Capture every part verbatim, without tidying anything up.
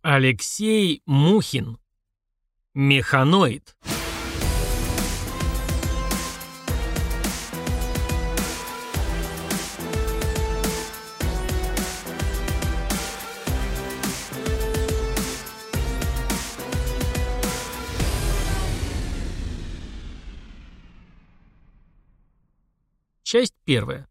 Алексей Мухин. Механоид. Часть первая.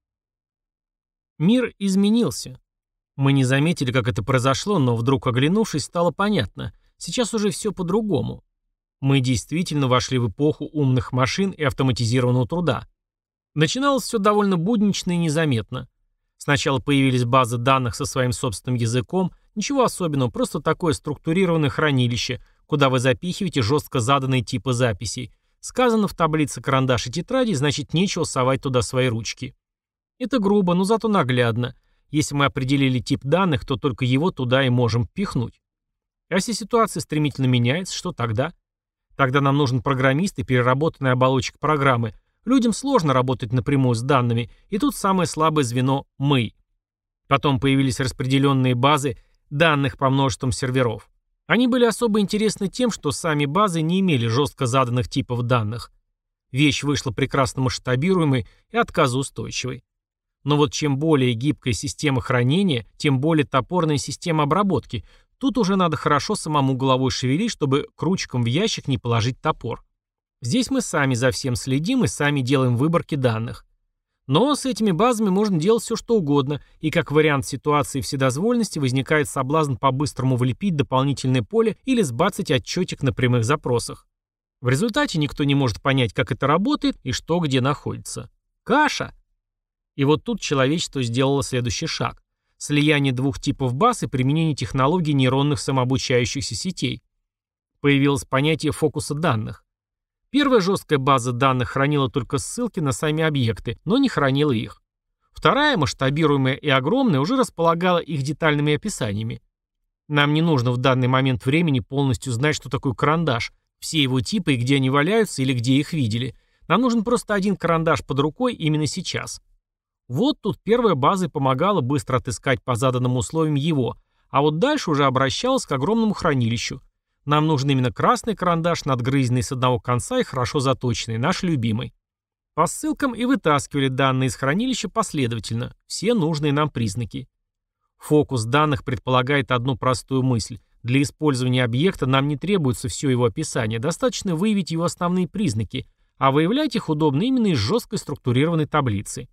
Мир изменился. Мы не заметили, как это произошло, но вдруг, оглянувшись, стало понятно. Сейчас уже все по-другому. Мы действительно вошли в эпоху умных машин и автоматизированного труда. Начиналось все довольно буднично и незаметно. Сначала появились базы данных со своим собственным языком, ничего особенного, просто такое структурированное хранилище, куда вы запихиваете жестко заданные типы записей. Сказано в таблице карандаш и тетради, значит нечего совать туда свои ручки. Это грубо, но зато наглядно. Если мы определили тип данных, то только его туда и можем впихнуть. А если ситуация стремительно меняется, что тогда? Тогда нам нужен программист и переработанная оболочка программы. Людям сложно работать напрямую с данными, и тут самое слабое звено – мы. Потом появились распределенные базы данных по множествам серверов. Они были особо интересны тем, что сами базы не имели жестко заданных типов данных. Вещь вышла прекрасно масштабируемой и отказоустойчивой. Но вот чем более гибкая система хранения, тем более топорная система обработки. Тут уже надо хорошо самому головой шевелить, чтобы к ручкам в ящик не положить топор. Здесь мы сами за всем следим и сами делаем выборки данных. Но с этими базами можно делать все, что угодно, и как вариант ситуации вседозволенности возникает соблазн по-быстрому влепить дополнительное поле или сбацать отчетик на прямых запросах. В результате никто не может понять, как это работает и что где находится. Каша! И вот тут человечество сделало следующий шаг. Слияние двух типов баз и применение технологий нейронных самообучающихся сетей. Появилось понятие фокуса данных. Первая жесткая база данных хранила только ссылки на сами объекты, но не хранила их. Вторая, масштабируемая и огромная, уже располагала их детальными описаниями. Нам не нужно в данный момент времени полностью знать, что такое карандаш, все его типы и где они валяются или где их видели. Нам нужен просто один карандаш под рукой именно сейчас. Вот тут первая база и помогала быстро отыскать по заданным условиям его, а вот дальше уже обращалась к огромному хранилищу. Нам нужен именно красный карандаш, надгрызенный с одного конца и хорошо заточенный, наш любимый. По ссылкам и вытаскивали данные из хранилища последовательно, все нужные нам признаки. Фокус данных предполагает одну простую мысль. Для использования объекта нам не требуется все его описание, достаточно выявить его основные признаки, а выявлять их удобно именно из жесткой структурированной таблицы.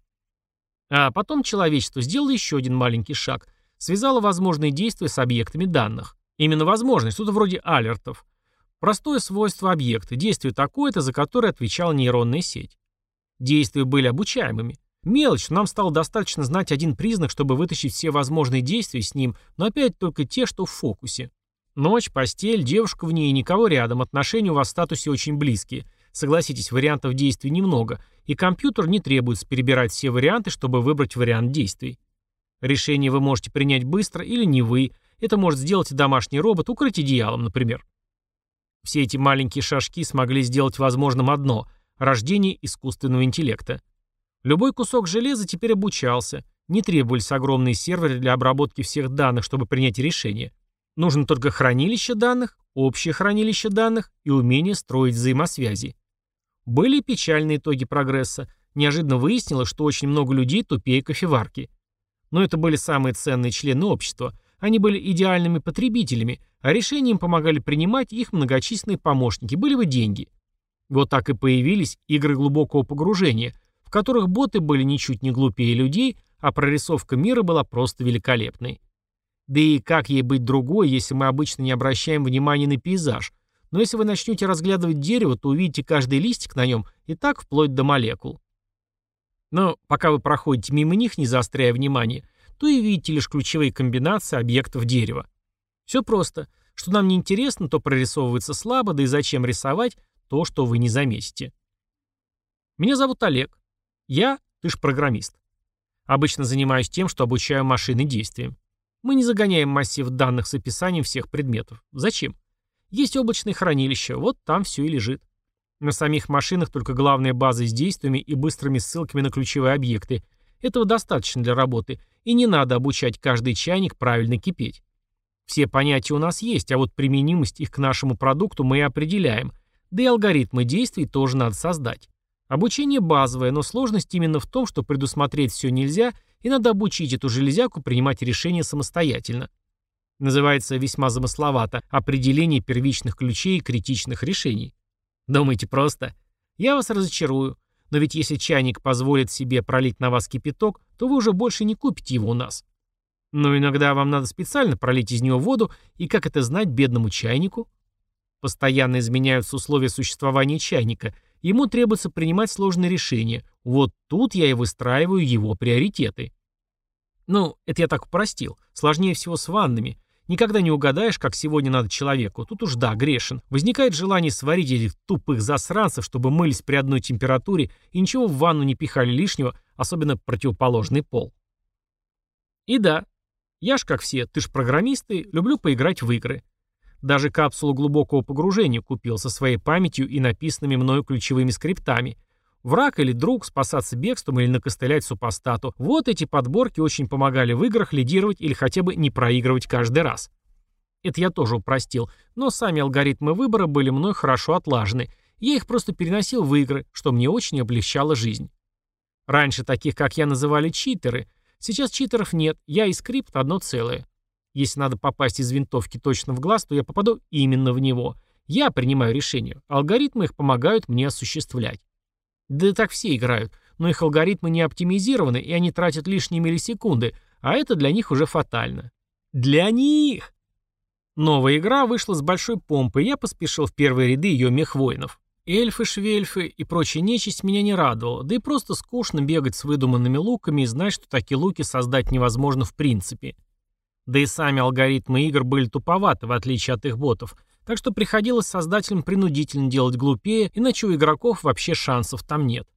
А потом человечество сделало еще один маленький шаг, связало возможные действия с объектами данных. Именно возможность, что-то вроде алертов. Простое свойство объекта, действие такое-то, за которое отвечала нейронная сеть. Действия были обучаемыми. Мелочь, но нам стало достаточно знать один признак, чтобы вытащить все возможные действия с ним, но опять только те, что в фокусе. Ночь, постель, девушка в ней, никого рядом, отношения у вас в статусе очень близкие. Согласитесь, вариантов действий немного, и компьютер не требуется перебирать все варианты, чтобы выбрать вариант действий. Решение вы можете принять быстро или не вы. Это может сделать и домашний робот, укрыть одеялом, например. Все эти маленькие шажки смогли сделать возможным одно – рождение искусственного интеллекта. Любой кусок железа теперь обучался. Не требовались огромные серверы для обработки всех данных, чтобы принять решение. Нужно только хранилище данных, общее хранилище данных и умение строить взаимосвязи. Были печальные итоги прогресса. Неожиданно выяснилось, что очень много людей тупее кофеварки. Но это были самые ценные члены общества. Они были идеальными потребителями, а решения им помогали принимать их многочисленные помощники, были бы деньги. Вот так и появились игры глубокого погружения, в которых боты были ничуть не глупее людей, а прорисовка мира была просто великолепной. Да и как ей быть другой, если мы обычно не обращаем внимания на пейзаж, но если вы начнете разглядывать дерево, то увидите каждый листик на нем и так вплоть до молекул. Но пока вы проходите мимо них, не заостряя внимание, то и видите лишь ключевые комбинации объектов дерева. Все просто. Что нам не интересно, то прорисовывается слабо, да и зачем рисовать то, что вы не заметите. Меня зовут Олег. Я, ты ж программист. Обычно занимаюсь тем, что обучаю машины действиям. Мы не загоняем массив данных с описанием всех предметов. Зачем? Есть облачное хранилище, вот там все и лежит. На самих машинах только главная база с действиями и быстрыми ссылками на ключевые объекты. Этого достаточно для работы, и не надо обучать каждый чайник правильно кипеть. Все понятия у нас есть, а вот применимость их к нашему продукту мы и определяем. Да и алгоритмы действий тоже надо создать. Обучение базовое, но сложность именно в том, что предусмотреть все нельзя, и надо обучить эту железяку принимать решения самостоятельно. Называется весьма замысловато «Определение первичных ключей и критичных решений». Думаете просто? Я вас разочарую. Но ведь если чайник позволит себе пролить на вас кипяток, то вы уже больше не купите его у нас. Но иногда вам надо специально пролить из него воду, и как это знать бедному чайнику? Постоянно изменяются условия существования чайника, ему требуется принимать сложные решения. Вот тут я и выстраиваю его приоритеты. Ну, это я так упростил. Сложнее всего с ваннами. Никогда не угадаешь, как сегодня надо человеку. Тут уж да, грешен. Возникает желание сварить этих тупых засранцев, чтобы мылись при одной температуре и ничего в ванну не пихали лишнего, особенно противоположный пол. И да, я ж как все, ты ж программисты, люблю поиграть в игры. Даже капсулу глубокого погружения купил со своей памятью и написанными мною ключевыми скриптами. Враг или друг, спасаться бегством или накостылять супостату. Вот эти подборки очень помогали в играх лидировать или хотя бы не проигрывать каждый раз. Это я тоже упростил, но сами алгоритмы выбора были мной хорошо отлажены. Я их просто переносил в игры, что мне очень облегчало жизнь. Раньше таких, как я, называли читеры. Сейчас читеров нет, я и скрипт одно целое. Если надо попасть из винтовки точно в глаз, то я попаду именно в него. Я принимаю решения, алгоритмы их помогают мне осуществлять. Да так все играют, но их алгоритмы не оптимизированы, и они тратят лишние миллисекунды, а это для них уже фатально. Для них! Новая игра вышла с большой помпой, и я поспешил в первые ряды ее мехвоинов. Эльфы, швельфы и прочая нечисть меня не радовала, да и просто скучно бегать с выдуманными луками и знать, что такие луки создать невозможно в принципе. Да и сами алгоритмы игр были туповаты, в отличие от их ботов, так что приходилось создателям принудительно делать глупее, иначе у игроков вообще шансов там нет.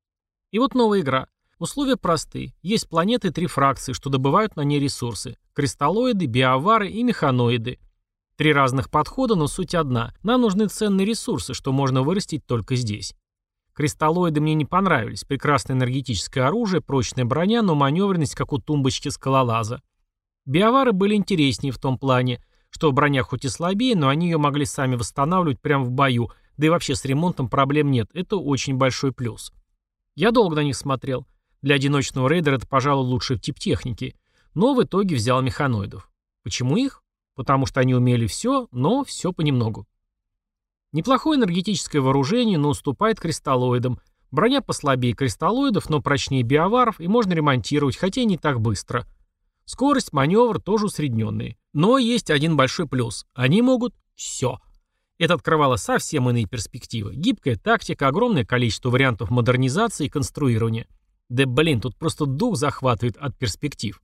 И вот новая игра. Условия просты. Есть планеты и три фракции, что добывают на ней ресурсы. Кристаллоиды, биовары и механоиды. Три разных подхода, но суть одна. Нам нужны ценные ресурсы, что можно вырастить только здесь. Кристаллоиды мне не понравились. Прекрасное энергетическое оружие, прочная броня, но маневренность, как у тумбочки скалолаза. Биовары были интереснее в том плане, что броня хоть и слабее, но они ее могли сами восстанавливать прямо в бою, да и вообще с ремонтом проблем нет, это очень большой плюс. Я долго на них смотрел. Для одиночного рейдера это, пожалуй, лучший тип техники. Но в итоге взял механоидов. Почему их? Потому что они умели все, но все понемногу. Неплохое энергетическое вооружение, но уступает кристаллоидам. Броня послабее кристаллоидов, но прочнее биоваров, и можно ремонтировать, хотя и не так быстро. Скорость, маневр тоже усредненные. Но есть один большой плюс. Они могут все. Это открывало совсем иные перспективы. Гибкая тактика, огромное количество вариантов модернизации и конструирования. Да блин, тут просто дух захватывает от перспектив.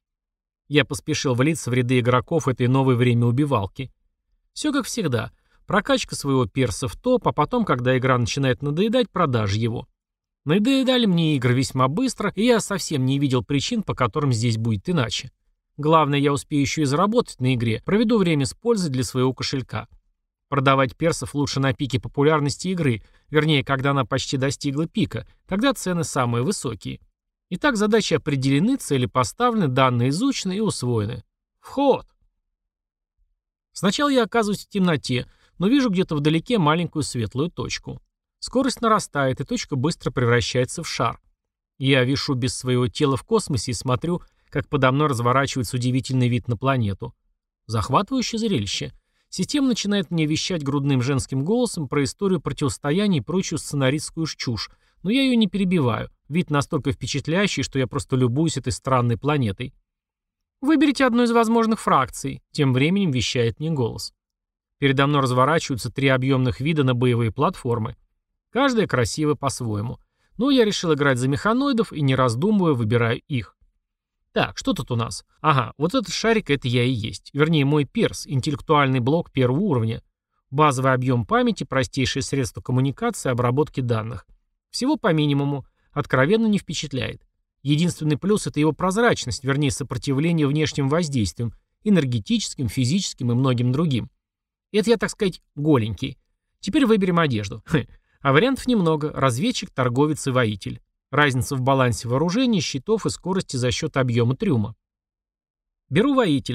Я поспешил влиться в ряды игроков этой новой время-убивалки. Все как всегда. Прокачка своего перса в топ, а потом, когда игра начинает надоедать, продажа его. Надоедали мне игры весьма быстро, и я совсем не видел причин, по которым здесь будет иначе. Главное, я успею еще и заработать на игре, проведу время с пользой для своего кошелька. Продавать персов лучше на пике популярности игры, вернее, когда она почти достигла пика, тогда цены самые высокие. Итак, задачи определены, цели поставлены, данные изучены и усвоены. Вход! Сначала я оказываюсь в темноте, но вижу где-то вдалеке маленькую светлую точку. Скорость нарастает, и точка быстро превращается в шар. Я вишу без своего тела в космосе и смотрю, как подо мной разворачивается удивительный вид на планету. Захватывающее зрелище. Система начинает мне вещать грудным женским голосом про историю противостояния и прочую сценаристскую чушь, но я ее не перебиваю. Вид настолько впечатляющий, что я просто любуюсь этой странной планетой. «Выберите одну из возможных фракций», — тем временем вещает мне голос. Передо мной разворачиваются три объемных вида на боевые платформы. Каждая красивая по-своему. Но я решил играть за механоидов и, не раздумывая, выбираю их. Так, что тут у нас? Ага, вот этот шарик — это я и есть. Вернее, мой перс, интеллектуальный блок первого уровня. Базовый объем памяти, простейшие средства коммуникации, обработки данных. Всего по минимуму. Откровенно не впечатляет. Единственный плюс — это его прозрачность, вернее, сопротивление внешним воздействиям, энергетическим, физическим и многим другим. Это я, так сказать, голенький. Теперь выберем одежду. Хм. А вариантов немного. Разведчик, торговец и воитель. Разница в балансе вооружения, щитов и скорости за счет объема трюма. Беру воителя.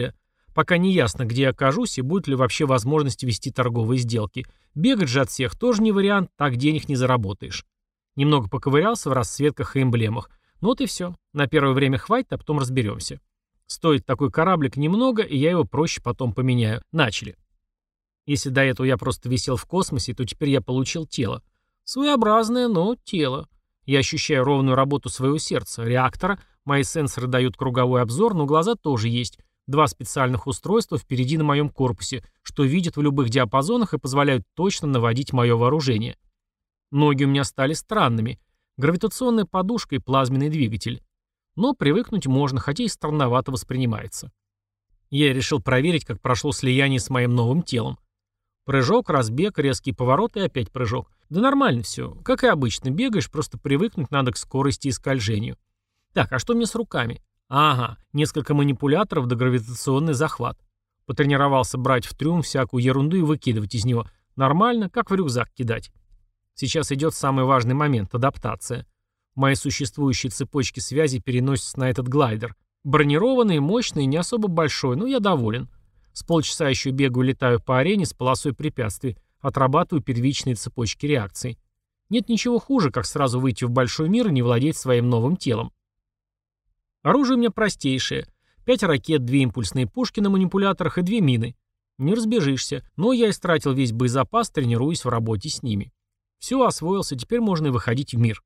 Пока не ясно, где я окажусь и будет ли вообще возможность вести торговые сделки. Бегать же от всех тоже не вариант, так денег не заработаешь. Немного поковырялся в расцветках и эмблемах. Ну вот и все. На первое время хватит, а потом разберемся. Стоит такой кораблик немного, и я его проще потом поменяю. Начали. Если до этого я просто висел в космосе, то теперь я получил тело. Своеобразное, но тело. Я ощущаю ровную работу своего сердца, реактора, мои сенсоры дают круговой обзор, но глаза тоже есть. Два специальных устройства впереди на моем корпусе, что видят в любых диапазонах и позволяют точно наводить мое вооружение. Ноги у меня стали странными. Гравитационная подушка и плазменный двигатель. Но привыкнуть можно, хотя и странновато воспринимается. Я решил проверить, как прошло слияние с моим новым телом. Прыжок, разбег, резкий поворот и опять прыжок. Да нормально все. Как и обычно, бегаешь, просто привыкнуть надо к скорости и скольжению. Так, а что мне с руками? Ага, несколько манипуляторов да гравитационный захват. Потренировался брать в трюм всякую ерунду и выкидывать из него. Нормально, как в рюкзак кидать. Сейчас идет самый важный момент – адаптация. Мои существующие цепочки связи переносятся на этот глайдер. Бронированный, мощный, не особо большой, но я доволен. С полчаса еще бегаю, летаю по арене с полосой препятствий, отрабатываю первичные цепочки реакций. Нет ничего хуже, как сразу выйти в большой мир и не владеть своим новым телом. Оружие у меня простейшее. Пять ракет, две импульсные пушки на манипуляторах и две мины. Не разбежишься, но я истратил весь боезапас, тренируясь в работе с ними. Все, освоился, теперь можно и выходить в мир.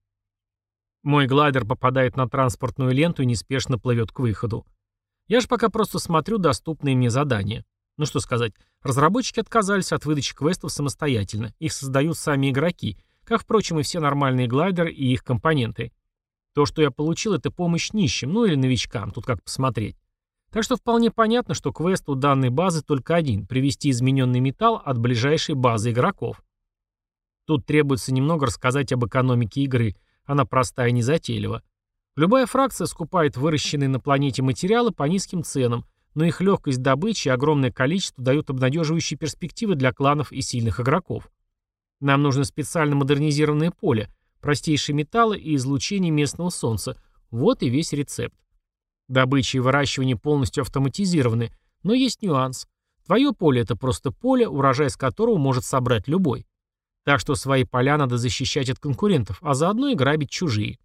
Мой глайдер попадает на транспортную ленту и неспешно плывет к выходу. Я же пока просто смотрю доступные мне задания. Ну что сказать, разработчики отказались от выдачи квестов самостоятельно. Их создают сами игроки, как, впрочем, и все нормальные глайдеры и их компоненты. То, что я получил, это помощь нищим, ну или новичкам, тут как посмотреть. Так что вполне понятно, что квест у данной базы только один – привести измененный металл от ближайшей базы игроков. Тут требуется немного рассказать об экономике игры, она простая и незатейлива. Любая фракция скупает выращенные на планете материалы по низким ценам, но их легкость добычи и огромное количество дают обнадеживающие перспективы для кланов и сильных игроков. Нам нужно специально модернизированное поле, простейшие металлы и излучение местного солнца. Вот и весь рецепт. Добыча и выращивание полностью автоматизированы, но есть нюанс. Твое поле – это просто поле, урожай с которого может собрать любой. Так что свои поля надо защищать от конкурентов, а заодно и грабить чужие.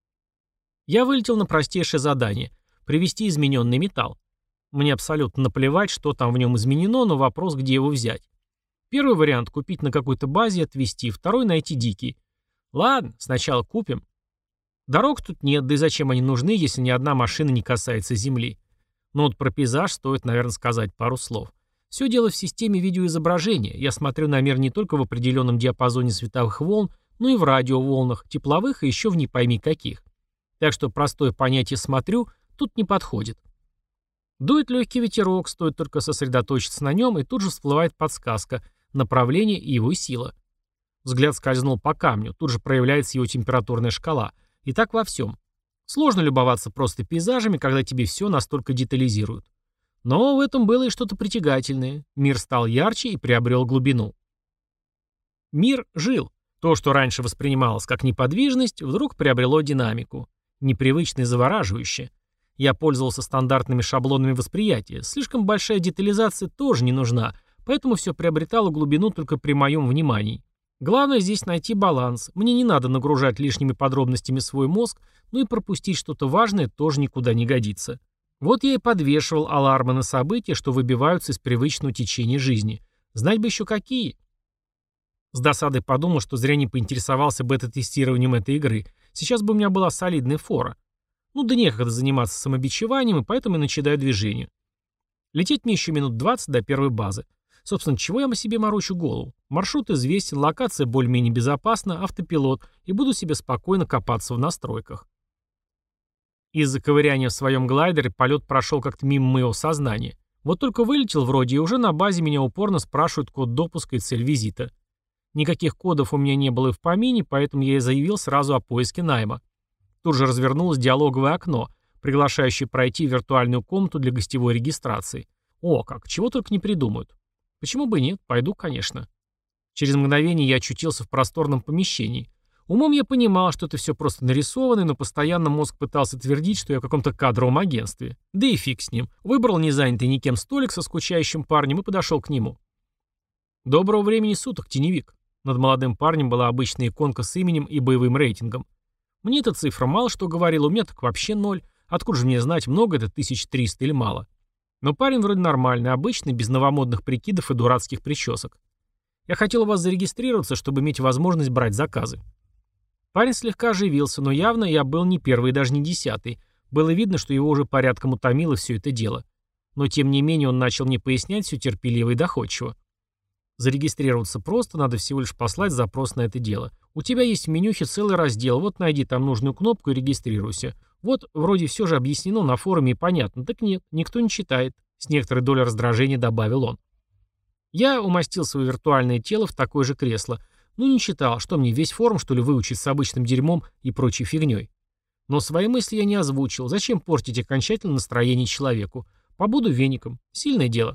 Я вылетел на простейшее задание – привести измененный металл. Мне абсолютно наплевать, что там в нем изменено, но вопрос, где его взять. Первый вариант – купить на какой-то базе и отвезти, второй – найти дикий. Ладно, сначала купим. Дорог тут нет, да и зачем они нужны, если ни одна машина не касается земли. Но вот про пейзаж стоит, наверное, сказать пару слов. Все дело в системе видеоизображения. Я смотрю на мир не только в определенном диапазоне световых волн, но и в радиоволнах, тепловых и еще в не пойми каких. Так что простое понятие «смотрю» тут не подходит. Дует легкий ветерок, стоит только сосредоточиться на нем, и тут же всплывает подсказка, направление и его сила. Взгляд скользнул по камню, тут же проявляется его температурная шкала. И так во всем. Сложно любоваться просто пейзажами, когда тебе все настолько детализируют. Но в этом было и что-то притягательное. Мир стал ярче и приобрел глубину. Мир жил. То, что раньше воспринималось как неподвижность, вдруг приобрело динамику. Непривычно и завораживающе. Я пользовался стандартными шаблонами восприятия. Слишком большая детализация тоже не нужна, поэтому все приобретало глубину только при моем внимании. Главное здесь найти баланс. Мне не надо нагружать лишними подробностями свой мозг, но и пропустить что-то важное тоже никуда не годится. Вот я и подвешивал алармы на события, что выбиваются из привычного течения жизни. Знать бы еще какие. С досадой подумал, что зря не поинтересовался бета-тестированием этой игры. Сейчас бы у меня была солидная фора. Ну да некогда заниматься самобичеванием, и поэтому я начинаю движение. Лететь мне еще минут двадцать до первой базы. Собственно, чего я о себе морочу голову? Маршрут известен, локация более-менее безопасна, автопилот, и буду себе спокойно копаться в настройках. Из-за ковыряния в своем глайдере полет прошел как-то мимо моего сознания. Вот только вылетел вроде, и уже на базе меня упорно спрашивают код допуска и цель визита. Никаких кодов у меня не было и в помине, поэтому я и заявил сразу о поиске найма. Тут же развернулось диалоговое окно, приглашающее пройти в виртуальную комнату для гостевой регистрации. О, как, чего только не придумают. Почему бы нет? Пойду, конечно. Через мгновение я очутился в просторном помещении. Умом я понимал, что это все просто нарисовано, но постоянно мозг пытался твердить, что я в каком-то кадровом агентстве. Да и фиг с ним. Выбрал незанятый никем столик со скучающим парнем и подошел к нему. «Доброго времени суток, теневик». Над молодым парнем была обычная иконка с именем и боевым рейтингом. Мне эта цифра мало что говорила, у меня так вообще ноль. Откуда же мне знать, много это тысяча триста или мало? Но парень вроде нормальный, обычный, без новомодных прикидов и дурацких причесок. Я хотел у вас зарегистрироваться, чтобы иметь возможность брать заказы. Парень слегка оживился, но явно я был не первый и даже не десятый. Было видно, что его уже порядком утомило все это дело. Но тем не менее он начал мне пояснять все терпеливо и доходчиво. Зарегистрироваться просто, надо всего лишь послать запрос на это дело. У тебя есть в менюхе целый раздел, вот найди там нужную кнопку и регистрируйся. Вот вроде все же объяснено на форуме и понятно. Так нет, никто не читает. С некоторой долей раздражения добавил он. Я умастил свое виртуальное тело в такое же кресло. Ну не читал, что мне весь форум что ли выучить с обычным дерьмом и прочей фигней. Но свои мысли я не озвучил. Зачем портить окончательно настроение человеку? Побуду веником. Сильное дело.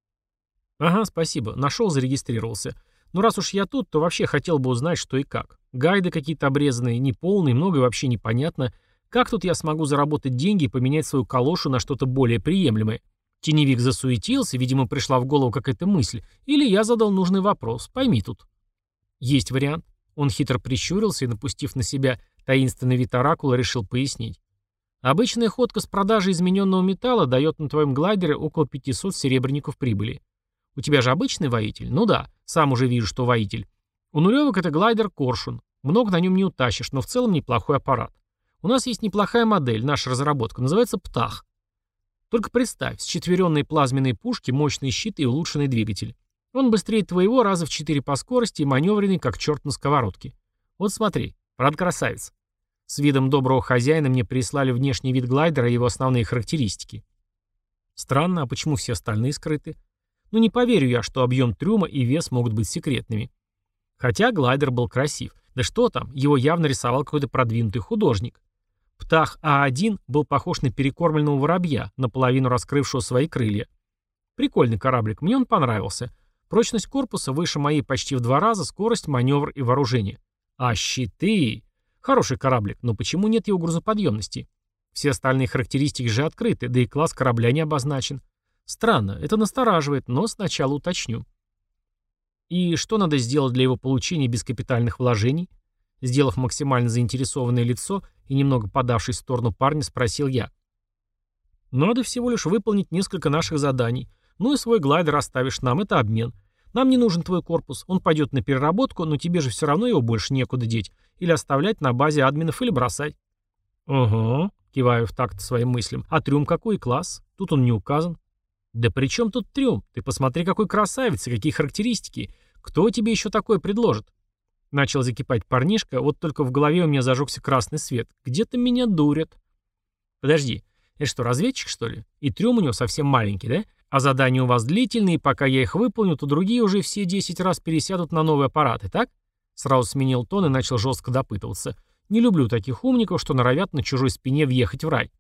Ага, спасибо. Нашел, зарегистрировался. Но раз уж я тут, то вообще хотел бы узнать, что и как. Гайды какие-то обрезанные, неполные, многое вообще непонятно. Как тут я смогу заработать деньги и поменять свою калошу на что-то более приемлемое? Теневик засуетился, видимо, пришла в голову какая-то мысль. Или я задал нужный вопрос. Пойми тут. Есть вариант. Он хитро прищурился и, напустив на себя таинственный вид оракула, решил пояснить. Обычная ходка с продажей измененного металла дает на твоем глайдере около пятисот серебряников прибыли. У тебя же обычный воитель? Ну да, сам уже вижу, что воитель. У нулевок это глайдер Коршун. Много на нем не утащишь, но в целом неплохой аппарат. У нас есть неплохая модель, наша разработка, называется «Птах». Только представь, счетверенные плазменные пушки, мощный щит и улучшенный двигатель. Он быстрее твоего раза в четыре по скорости и маневренный, как черт на сковородке. Вот смотри, правда красавец. С видом доброго хозяина мне прислали внешний вид глайдера и его основные характеристики. Странно, а почему все остальные скрыты? Ну не поверю я, что объем трюма и вес могут быть секретными. Хотя глайдер был красив. Да что там, его явно рисовал какой-то продвинутый художник. Птах А один был похож на перекормленного воробья, наполовину раскрывшего свои крылья. Прикольный кораблик, мне он понравился. Прочность корпуса выше моей почти в два раза, скорость, маневр и вооружение. А щиты... Хороший кораблик, но почему нет его грузоподъемности? Все остальные характеристики же открыты, да и класс корабля не обозначен. Странно, это настораживает, но сначала уточню. И что надо сделать для его получения без капитальных вложений? Сделав максимально заинтересованное лицо и немного подавшись в сторону парня, спросил я. Надо всего лишь выполнить несколько наших заданий. Ну и свой глайдер оставишь нам, это обмен. Нам не нужен твой корпус, он пойдет на переработку, но тебе же все равно его больше некуда деть. Или оставлять на базе админов, или бросать. Ага, киваю в такт своим мыслям. А трюм какой класс? Тут он не указан. Да при чем тут трюм? Ты посмотри, какой красавец и какие характеристики. Кто тебе еще такое предложит? Начал закипать парнишка, вот только в голове у меня зажегся красный свет. Где-то меня дурят. Подожди, это что, разведчик, что ли? И трюм у него совсем маленький, да? А задания у вас длительные, и пока я их выполню, то другие уже все десять раз пересядут на новые аппараты, так? Сразу сменил тон и начал жестко допытываться. Не люблю таких умников, что норовят на чужой спине въехать в рай.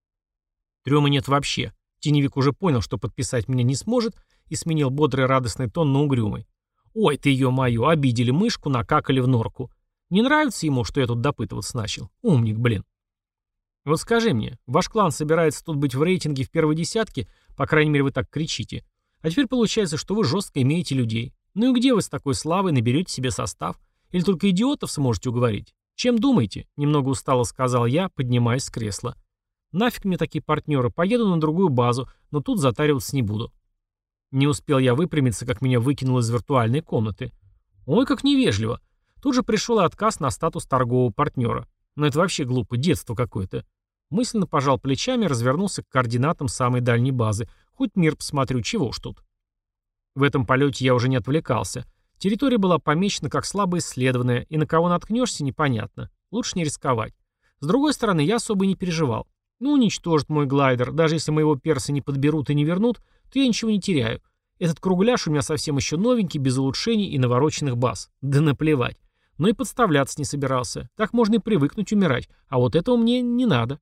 Трюма нет вообще. Теневик уже понял, что подписать меня не сможет, и сменил бодрый радостный тон на угрюмый. Ой, ты ее мою, обидели мышку, накакали в норку. Не нравится ему, что я тут допытываться начал? Умник, блин. Вот скажи мне, ваш клан собирается тут быть в рейтинге в первой десятке, по крайней мере вы так кричите. А теперь получается, что вы жестко имеете людей. Ну и где вы с такой славой наберете себе состав? Или только идиотов сможете уговорить? Чем думаете? Немного устало сказал я, поднимаясь с кресла. Нафиг мне такие партнеры, поеду на другую базу, но тут затариваться не буду. Не успел я выпрямиться, как меня выкинуло из виртуальной комнаты. Ой, как невежливо. Тут же пришел и отказ на статус торгового партнера. Но это вообще глупо, детство какое-то. Мысленно пожал плечами и развернулся к координатам самой дальней базы. Хоть мир посмотрю, чего уж тут. В этом полете я уже не отвлекался. Территория была помечена как слабо исследованная, и на кого наткнешься, непонятно. Лучше не рисковать. С другой стороны, я особо не переживал. Ну, уничтожит мой глайдер. Даже если моего перса не подберут и не вернут, то я ничего не теряю. Этот кругляш у меня совсем еще новенький, без улучшений и навороченных баз. Да наплевать. Но и подставляться не собирался. Так можно и привыкнуть умирать. А вот этого мне не надо.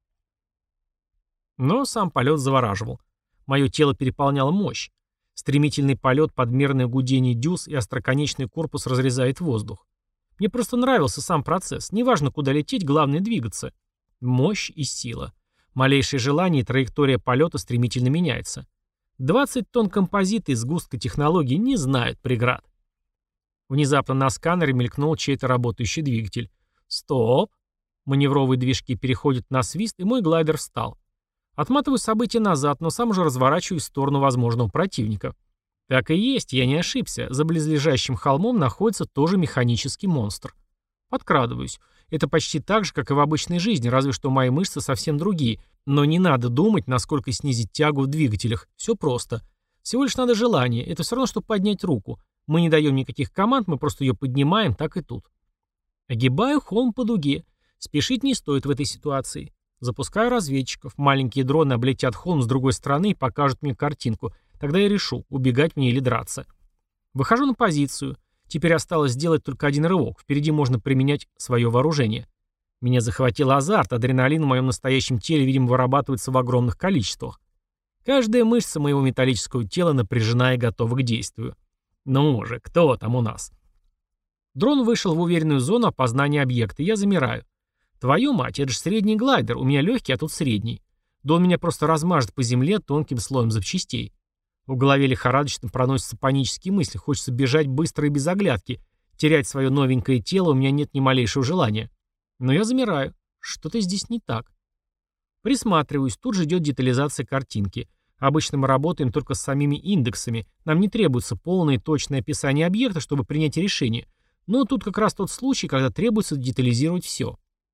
Но сам полет завораживал. Мое тело переполняло мощь. Стремительный полет, подмерное гудение дюз и остроконечный корпус разрезает воздух. Мне просто нравился сам процесс. Неважно, куда лететь, главное двигаться. Мощь и сила. Малейшее желание и траектория полета стремительно меняется. двадцать тонн композита из сгустка технологий не знают преград. Внезапно на сканере мелькнул чей-то работающий двигатель. Стоп! Маневровые движки переходят на свист, и мой глайдер встал. Отматываю события назад, но сам уже разворачиваюсь в сторону возможного противника. Так и есть, я не ошибся. За близлежащим холмом находится тоже механический монстр. Подкрадываюсь. Это почти так же, как и в обычной жизни, разве что мои мышцы совсем другие. Но не надо думать, насколько снизить тягу в двигателях. Все просто. Всего лишь надо желание. Это все равно, что поднять руку. Мы не даем никаких команд, мы просто ее поднимаем, так и тут. Огибаю холм по дуге. Спешить не стоит в этой ситуации. Запускаю разведчиков. Маленькие дроны облетят холм с другой стороны и покажут мне картинку. Тогда я решу, убегать мне или драться. Выхожу на позицию. Теперь осталось сделать только один рывок. Впереди можно применять свое вооружение. Меня захватил азарт. Адреналин в моем настоящем теле, видимо, вырабатывается в огромных количествах. Каждая мышца моего металлического тела напряжена и готова к действию. Ну же, кто там у нас? Дрон вышел в уверенную зону опознания объекта, и я замираю. Твою мать, это же средний глайдер, у меня легкий, а тут средний. Да он меня просто размажет по земле тонким слоем запчастей. В голове лихорадочно проносятся панические мысли, хочется бежать быстро и без оглядки. Терять свое новенькое тело у меня нет ни малейшего желания. Но я замираю. Что-то здесь не так. Присматриваюсь, тут же идет детализация картинки. Обычно мы работаем только с самими индексами. Нам не требуется полное и точное описание объекта, чтобы принять решение. Но тут как раз тот случай, когда требуется детализировать все.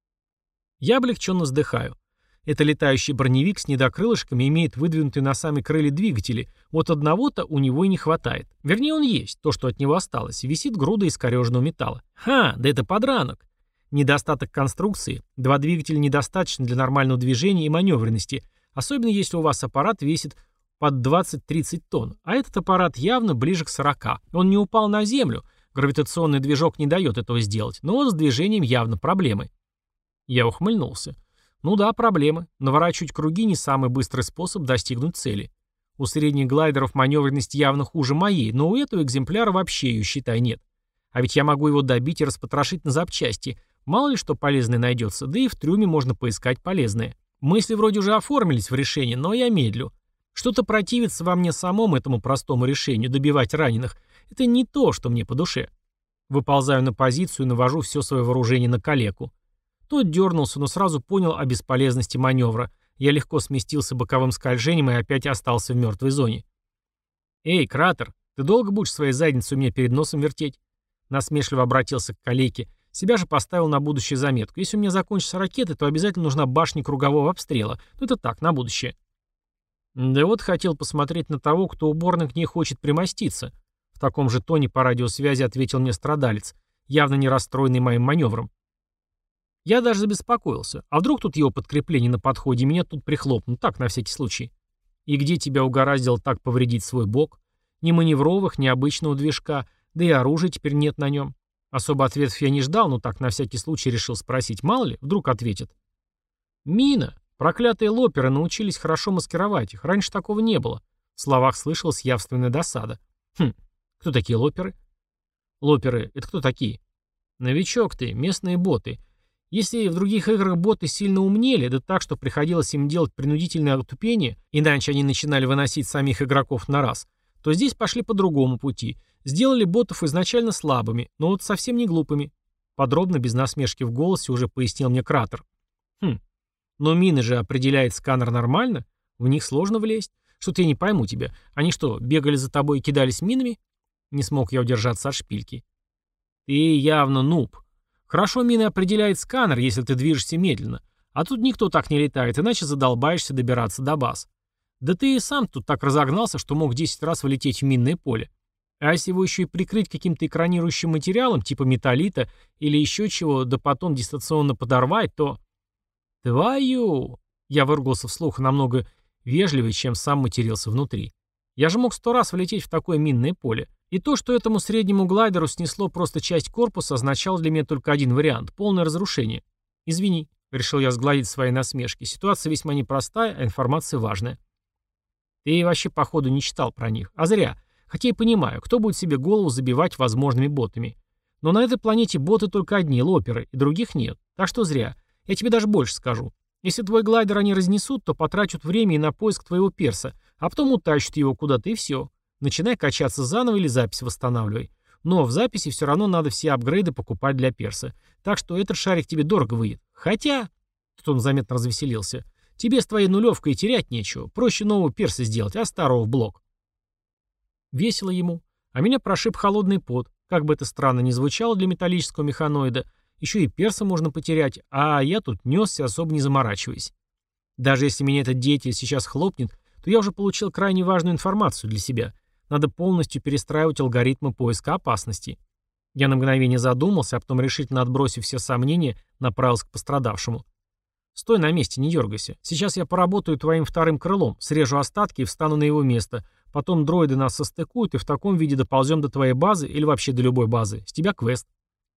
Я облегченно вздыхаю. Это летающий броневик с недокрылышками имеет выдвинутые носами крылья двигатели. Вот одного-то у него и не хватает. Вернее, он есть, то, что от него осталось. Висит груда искореженного металла. Ха, да это подранок. Недостаток конструкции. Два двигателя недостаточно для нормального движения и маневренности, особенно если у вас аппарат весит под двадцать-тридцать тонн, а этот аппарат явно ближе к сорока. Он не упал на землю, гравитационный движок не дает этого сделать, но вот с движением явно проблемы. Я ухмыльнулся. Ну да, проблемы. Наворачивать круги не самый быстрый способ достигнуть цели. У средних глайдеров маневренность явно хуже моей, но у этого экземпляра вообще ее, считай, нет. А ведь я могу его добить и распотрошить на запчасти. Мало ли что полезное найдется, да и в трюме можно поискать полезное. Мысли вроде уже оформились в решении, но я медлю. Что-то противится во мне самому этому простому решению добивать раненых. Это не то, что мне по душе. Выползаю на позицию и навожу все свое вооружение на калеку. Тот дернулся, но сразу понял о бесполезности маневра. Я легко сместился боковым скольжением и опять остался в мертвой зоне. «Эй, Кратер, ты долго будешь своей задницей у меня перед носом вертеть?» Насмешливо обратился к калеке. Себя же поставил на будущее заметку. Если у меня закончатся ракеты, то обязательно нужна башня кругового обстрела. Ну это так, на будущее. Да вот хотел посмотреть на того, кто уборно к ней хочет примоститься. В таком же тоне по радиосвязи ответил мне страдалец, явно не расстроенный моим маневром. Я даже забеспокоился. А вдруг тут его подкрепление на подходе, меня тут прихлопнут, так, на всякий случай. И где тебя угораздило так повредить свой бок? Ни маневровых, ни обычного движка, да и оружия теперь нет на нем. Особо ответов я не ждал, но так на всякий случай решил спросить. Мало ли, вдруг ответят. Мина. Проклятые лоперы научились хорошо маскировать их. Раньше такого не было. В словах слышалась явственная досада. Хм, кто такие лоперы? Лоперы, это кто такие? Новичок ты, местные боты. Если в других играх боты сильно умнели, да так, что приходилось им делать принудительное отупение, иначе они начинали выносить самих игроков на раз, то здесь пошли по другому пути. Сделали ботов изначально слабыми, но вот совсем не глупыми. Подробно, без насмешки в голосе, уже пояснил мне Кратер. Хм, но мины же определяет сканер нормально? В них сложно влезть? Что-то я не пойму тебя. Они что, бегали за тобой и кидались минами? Не смог я удержаться от шпильки. Ты явно нуб. Хорошо мины определяет сканер, если ты движешься медленно. А тут никто так не летает, иначе задолбаешься добираться до баз. Да ты и сам тут так разогнался, что мог десять раз влететь в минное поле. А если его еще и прикрыть каким-то экранирующим материалом, типа металлита или еще чего, да потом дистанционно подорвать, то... Твою! Я выругался вслух намного вежливее, чем сам матерился внутри. Я же мог сто раз влететь в такое минное поле. И то, что этому среднему глайдеру снесло просто часть корпуса, означало для меня только один вариант — полное разрушение. Извини, решил я сгладить свои насмешки. Ситуация весьма непростая, а информация важная. Ты вообще, походу, не читал про них. А зря. Хотя и понимаю, кто будет себе голову забивать возможными ботами. Но на этой планете боты только одни, лоперы, и других нет. Так что зря. Я тебе даже больше скажу. Если твой глайдер они разнесут, то потрачут время и на поиск твоего перса, а потом утащат его куда-то и все. Начинай качаться заново или запись восстанавливай. Но в записи все равно надо все апгрейды покупать для перса. Так что этот шарик тебе дорого выйдет. Хотя... Тут он заметно развеселился. Тебе с твоей нулевкой и терять нечего. Проще нового перса сделать, а старого в блок. Весело ему. А меня прошиб холодный пот. Как бы это странно ни звучало для металлического механоида, еще и перса можно потерять, а я тут несся, особо не заморачиваясь. Даже если меня этот деятель сейчас хлопнет, то я уже получил крайне важную информацию для себя. Надо полностью перестраивать алгоритмы поиска опасности. Я на мгновение задумался, а потом, решительно отбросив все сомнения, направился к пострадавшему. «Стой на месте, не дергайся. Сейчас я поработаю твоим вторым крылом, срежу остатки и встану на его место. Потом дроиды нас состыкуют, и в таком виде доползем до твоей базы или вообще до любой базы. С тебя квест».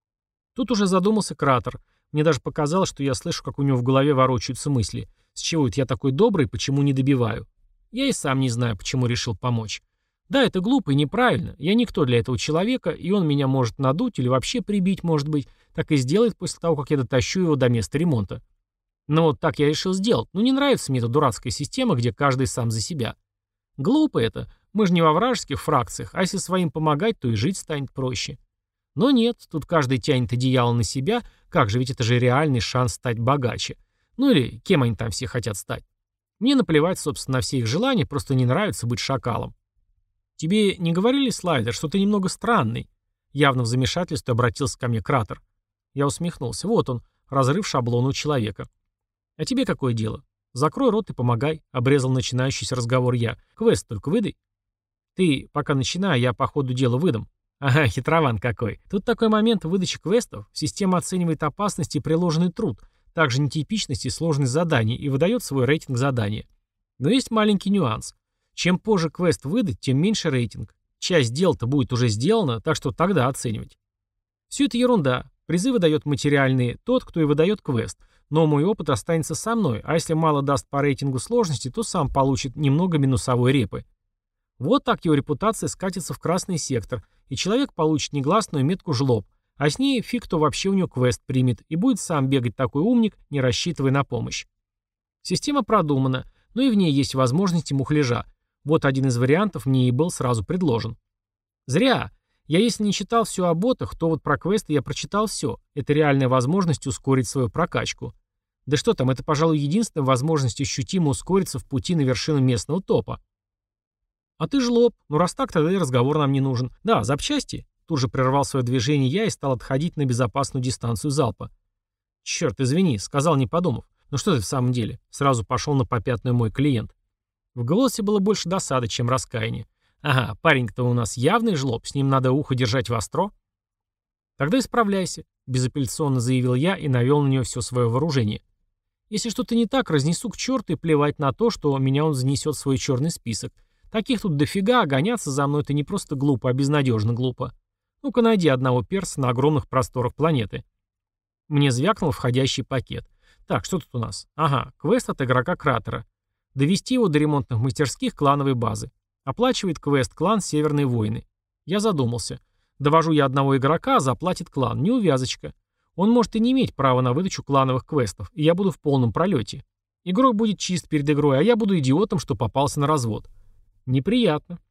Тут уже задумался Кратер. Мне даже показалось, что я слышу, как у него в голове ворочаются мысли. С чего это я такой добрый, почему не добиваю? Я и сам не знаю, почему решил помочь. Да, это глупо и неправильно. Я никто для этого человека, и он меня может надуть или вообще прибить, может быть. Так и сделает после того, как я дотащу его до места ремонта. Но вот так я решил сделать. Ну не нравится мне эта дурацкая система, где каждый сам за себя. Глупо это. Мы же не во вражеских фракциях, а если своим помогать, то и жить станет проще. Но нет, тут каждый тянет одеяло на себя. Как же, ведь это же реальный шанс стать богаче. Ну или кем они там все хотят стать. Мне наплевать, собственно, на все их желания, просто не нравится быть шакалом. «Тебе не говорили, Слайдер, что ты немного странный?» Явно в замешательстве обратился ко мне Кратер. Я усмехнулся. Вот он, разрыв шаблона у человека. «А тебе какое дело? Закрой рот и помогай», — обрезал начинающийся разговор я. «Квест только выдай». «Ты пока начинай, я по ходу дела выдам». «Ага, хитрован какой. Тут такой момент выдачи квестов. Система оценивает опасность и приложенный труд, также нетипичность и сложность заданий, и выдает свой рейтинг задания. Но есть маленький нюанс. Чем позже квест выдать, тем меньше рейтинг. Часть дел-то будет уже сделана, так что тогда оценивать. Все это ерунда. Призы выдает материальные тот, кто и выдает квест. Но мой опыт останется со мной, а если мало даст по рейтингу сложности, то сам получит немного минусовой репы. Вот так его репутация скатится в красный сектор, и человек получит негласную метку «жлоб», а с ней фиг кто вообще у него квест примет, и будет сам бегать такой умник, не рассчитывая на помощь. Система продумана, но и в ней есть возможности мухляжа. Вот один из вариантов мне и был сразу предложен. Зря. Я если не читал все о ботах, то вот про квесты я прочитал все. Это реальная возможность ускорить свою прокачку. Да что там, это, пожалуй, единственная возможность ощутимо ускориться в пути на вершину местного топа. А ты жлоб. Ну раз так, тогда и разговор нам не нужен. Да, запчасти. Тут же прервал свое движение я и стал отходить на безопасную дистанцию залпа. Черт, извини, сказал не подумав. Ну что ты в самом деле? Сразу пошел на попятную мой клиент. В голосе было больше досады, чем раскаяния. Ага, парень-то у нас явный жлоб, с ним надо ухо держать востро. Тогда исправляйся, безапелляционно заявил я и навел на нее все свое вооружение. Если что-то не так, разнесу к черту и плевать на то, что меня он занесет в свой черный список. Таких тут дофига, а гоняться за мной это не просто глупо, а безнадежно глупо. Ну-ка найди одного перса на огромных просторах планеты. Мне звякнул входящий пакет. Так, что тут у нас? Ага, квест от игрока Кратера. Довести его до ремонтных мастерских клановой базы. Оплачивает квест клан Северные войны. Я задумался. Довожу я одного игрока, а заплатит клан. Неувязочка. Он может и не иметь права на выдачу клановых квестов, и я буду в полном пролете. Игрок будет чист перед игрой, а я буду идиотом, что попался на развод. Неприятно.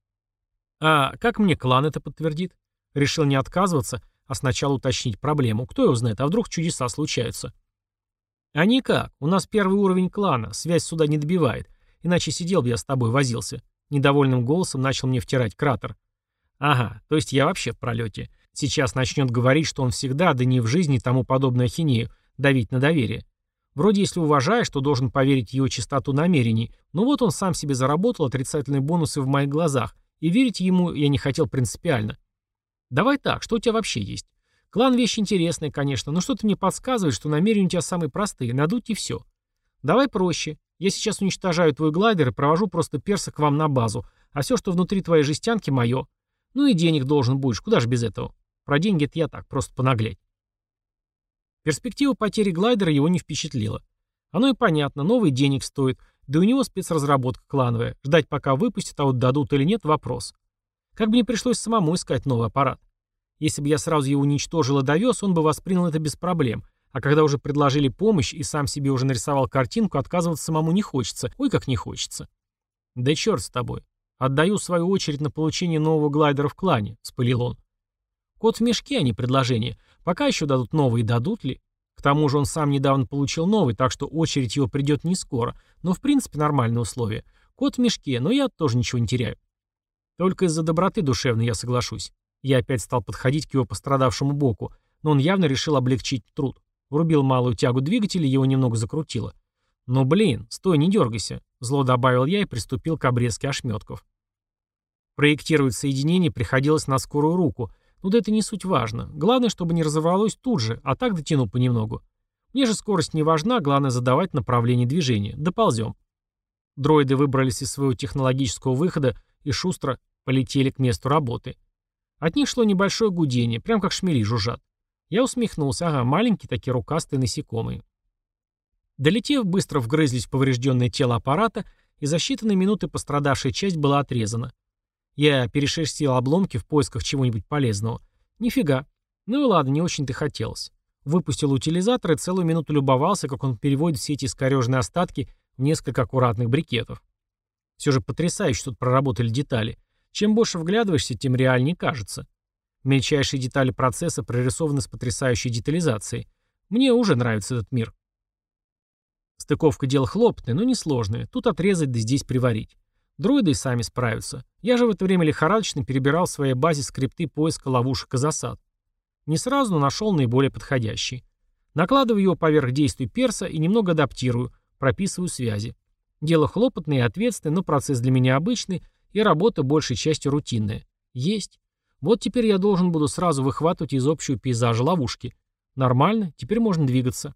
А как мне клан это подтвердит? Решил не отказываться, а сначала уточнить проблему. Кто его знает, а вдруг чудеса случаются? А никак. У нас первый уровень клана, связь сюда не добивает. Иначе сидел бы я с тобой, возился. Недовольным голосом начал мне втирать Кратер. Ага, то есть я вообще в пролете. Сейчас начнет говорить, что он всегда, да не в жизни, тому подобную ахинею, давить на доверие. Вроде если уважаешь, то должен поверить в его чистоту намерений, но вот он сам себе заработал отрицательные бонусы в моих глазах, и верить ему я не хотел принципиально. Давай так, что у тебя вообще есть? Клан вещь интересная, конечно, но что-то мне подсказывает, что намерения у тебя самые простые, надуть и все. Давай проще. Я сейчас уничтожаю твой глайдер и провожу просто перса к вам на базу, а все, что внутри твоей жестянки, мое. Ну и денег должен будешь, куда же без этого? Про деньги это я так, просто понаглеть. Перспектива потери глайдера его не впечатлила. Оно и понятно, новый денег стоит, да и у него спецразработка клановая. Ждать пока выпустят, а вот дадут или нет, вопрос. Как бы не пришлось самому искать новый аппарат. Если бы я сразу его уничтожил и довез, он бы воспринял это без проблем. А когда уже предложили помощь и сам себе уже нарисовал картинку, отказываться самому не хочется. Ой, как не хочется. Да черт с тобой. Отдаю свою очередь на получение нового глайдера в клане, вспылил он. Кот в мешке, а не предложение. Пока еще дадут новый, дадут ли? К тому же он сам недавно получил новый, так что очередь его придет не скоро. Но в принципе нормальные условия. Кот в мешке, но я тоже ничего не теряю. Только из-за доброты душевной я соглашусь. Я опять стал подходить к его пострадавшему боку, но он явно решил облегчить труд. Врубил малую тягу двигателя, его немного закрутило. «Ну блин, стой, не дергайся», — зло добавил я и приступил к обрезке ошметков. Проектировать соединение приходилось на скорую руку, но да это не суть важно. Главное, чтобы не разорвалось тут же, а так дотяну понемногу. Мне же скорость не важна, главное задавать направление движения. Доползем. Дроиды выбрались из своего технологического выхода и шустро полетели к месту работы. От них шло небольшое гудение, прям как шмели жужжат. Я усмехнулся, ага, маленькие такие рукастые насекомые. Долетев, быстро вгрызлись в поврежденное тело аппарата, и за считанные минуты пострадавшая часть была отрезана. Я перешерстил обломки в поисках чего-нибудь полезного. Нифига. Ну и ладно, не очень-то хотелось. Выпустил утилизатор и целую минуту любовался, как он переводит все эти искореженные остатки в несколько аккуратных брикетов. Все же потрясающе тут проработали детали. Чем больше вглядываешься, тем реальнее кажется. Мельчайшие детали процесса прорисованы с потрясающей детализацией. Мне уже нравится этот мир. Стыковка дело хлопотное, но несложное. Тут отрезать, да здесь приварить. Дроиды и сами справятся. Я же в это время лихорадочно перебирал в своей базе скрипты поиска ловушек и засад. Не сразу, но нашел наиболее подходящий. Накладываю его поверх действий перса и немного адаптирую, прописываю связи. Дело хлопотное и ответственное, но процесс для меня обычный, и работа большей частью рутинная. Есть. Вот теперь я должен буду сразу выхватывать из общего пейзажа ловушки. Нормально, теперь можно двигаться.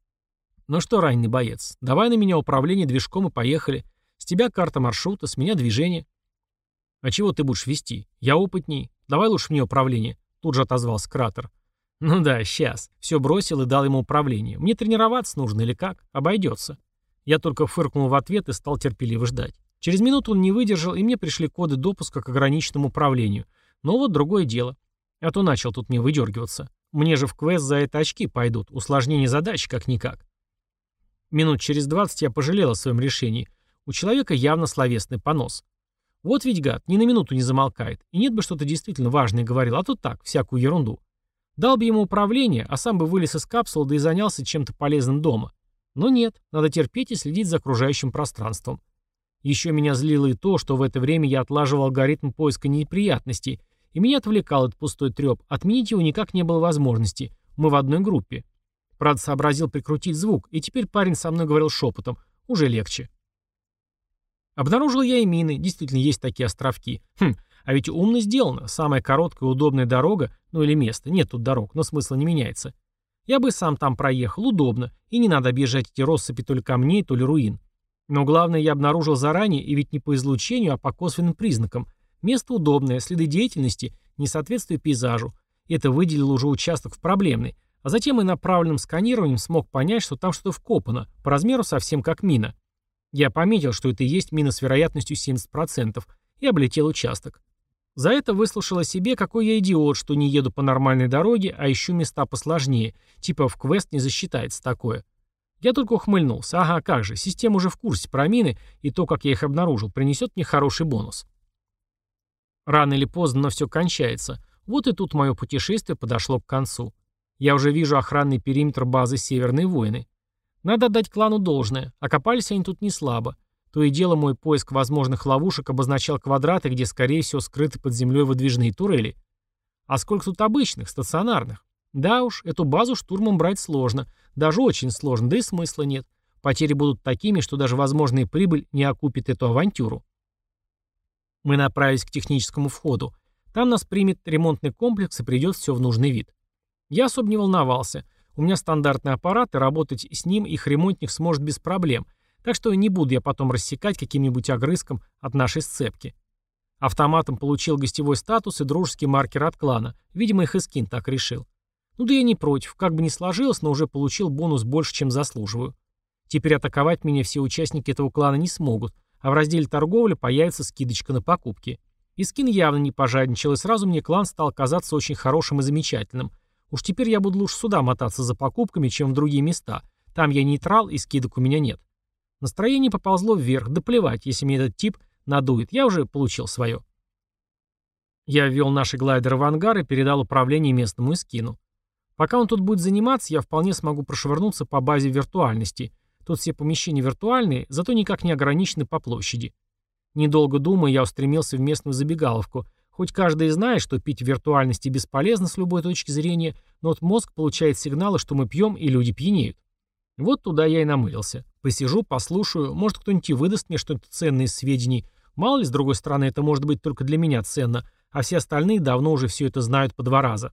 Ну что, раненый боец, давай на меня управление движком и поехали. С тебя карта маршрута, с меня движение. А чего ты будешь вести? Я опытней. Давай лучше мне управление. Тут же отозвался Кратер. Ну да, сейчас. Все бросил и дал ему управление. Мне тренироваться нужно или как? Обойдется. Я только фыркнул в ответ и стал терпеливо ждать. Через минуту он не выдержал, и мне пришли коды допуска к ограниченному управлению. Но вот другое дело. А то начал тут мне выдергиваться. Мне же в квест за это очки пойдут. Усложнение задачи как-никак. Минут через двадцать я пожалел о своем решении. У человека явно словесный понос. Вот ведь гад, ни на минуту не замолкает. И нет бы что-то действительно важное говорил, а то так, всякую ерунду. Дал бы ему управление, а сам бы вылез из капсулы, да и занялся чем-то полезным дома. Но нет, надо терпеть и следить за окружающим пространством. Еще меня злило и то, что в это время я отлаживал алгоритм поиска неприятностей, и меня отвлекал этот пустой треп. Отменить его никак не было возможности. Мы в одной группе. Правда, сообразил прикрутить звук, и теперь парень со мной говорил шепотом. Уже легче. Обнаружил я и мины, действительно есть такие островки. Хм, а ведь умно сделано. Самая короткая и удобная дорога, ну или место, нет тут дорог, но смысл не меняется. Я бы сам там проехал, удобно, и не надо объезжать эти россыпи то ли камней, то ли руин. Но главное я обнаружил заранее, и ведь не по излучению, а по косвенным признакам. Место удобное, следы деятельности, несоответствие пейзажу. Это выделило уже участок в проблемный, а затем и направленным сканированием смог понять, что там что-то вкопано, по размеру совсем как мина. Я пометил, что это и есть мина с вероятностью семьдесят процентов, и облетел участок. За это выслушал о себе, какой я идиот, что не еду по нормальной дороге, а ищу места посложнее, типа в квест не засчитается такое. Я только ухмыльнулся. Ага, как же, система уже в курсе про мины, и то, как я их обнаружил, принесет мне хороший бонус. Рано или поздно, но все кончается. Вот и тут мое путешествие подошло к концу. Я уже вижу охранный периметр базы «Северные воины». Надо отдать клану должное, окопались они тут не слабо. То и дело мой поиск возможных ловушек обозначал квадраты, где, скорее всего, скрыты под землей выдвижные турели. А сколько тут обычных, стационарных? Да уж, эту базу штурмом брать сложно, даже очень сложно, да и смысла нет. Потери будут такими, что даже возможная прибыль не окупит эту авантюру. Мы направились к техническому входу. Там нас примет ремонтный комплекс и придет все в нужный вид. Я особо не волновался. У меня стандартный аппарат, и работать с ним их ремонтник сможет без проблем, так что не буду я потом рассекать каким-нибудь огрызком от нашей сцепки. Автоматом получил гостевой статус и дружеский маркер от клана. Видимо, их Искин так решил. Ну да я не против, как бы ни сложилось, но уже получил бонус больше, чем заслуживаю. Теперь атаковать меня все участники этого клана не смогут, а в разделе торговли появится скидочка на покупки. Искин явно не пожадничал, и сразу мне клан стал казаться очень хорошим и замечательным. Уж теперь я буду лучше сюда мотаться за покупками, чем в другие места. Там я нейтрал, и скидок у меня нет. Настроение поползло вверх, да плевать, если мне этот тип надует, я уже получил свое. Я ввел наши глайдеры в ангар и передал управление местному Искину. Пока он тут будет заниматься, я вполне смогу прошвырнуться по базе виртуальности. Тут все помещения виртуальные, зато никак не ограничены по площади. Недолго думая, я устремился в местную забегаловку. Хоть каждый знает, что пить в виртуальности бесполезно с любой точки зрения, но вот мозг получает сигналы, что мы пьем, и люди пьянеют. Вот туда я и намылился. Посижу, послушаю, может кто-нибудь и выдаст мне что-то ценное из сведений. Мало ли, с другой стороны, это может быть только для меня ценно, а все остальные давно уже все это знают по два раза.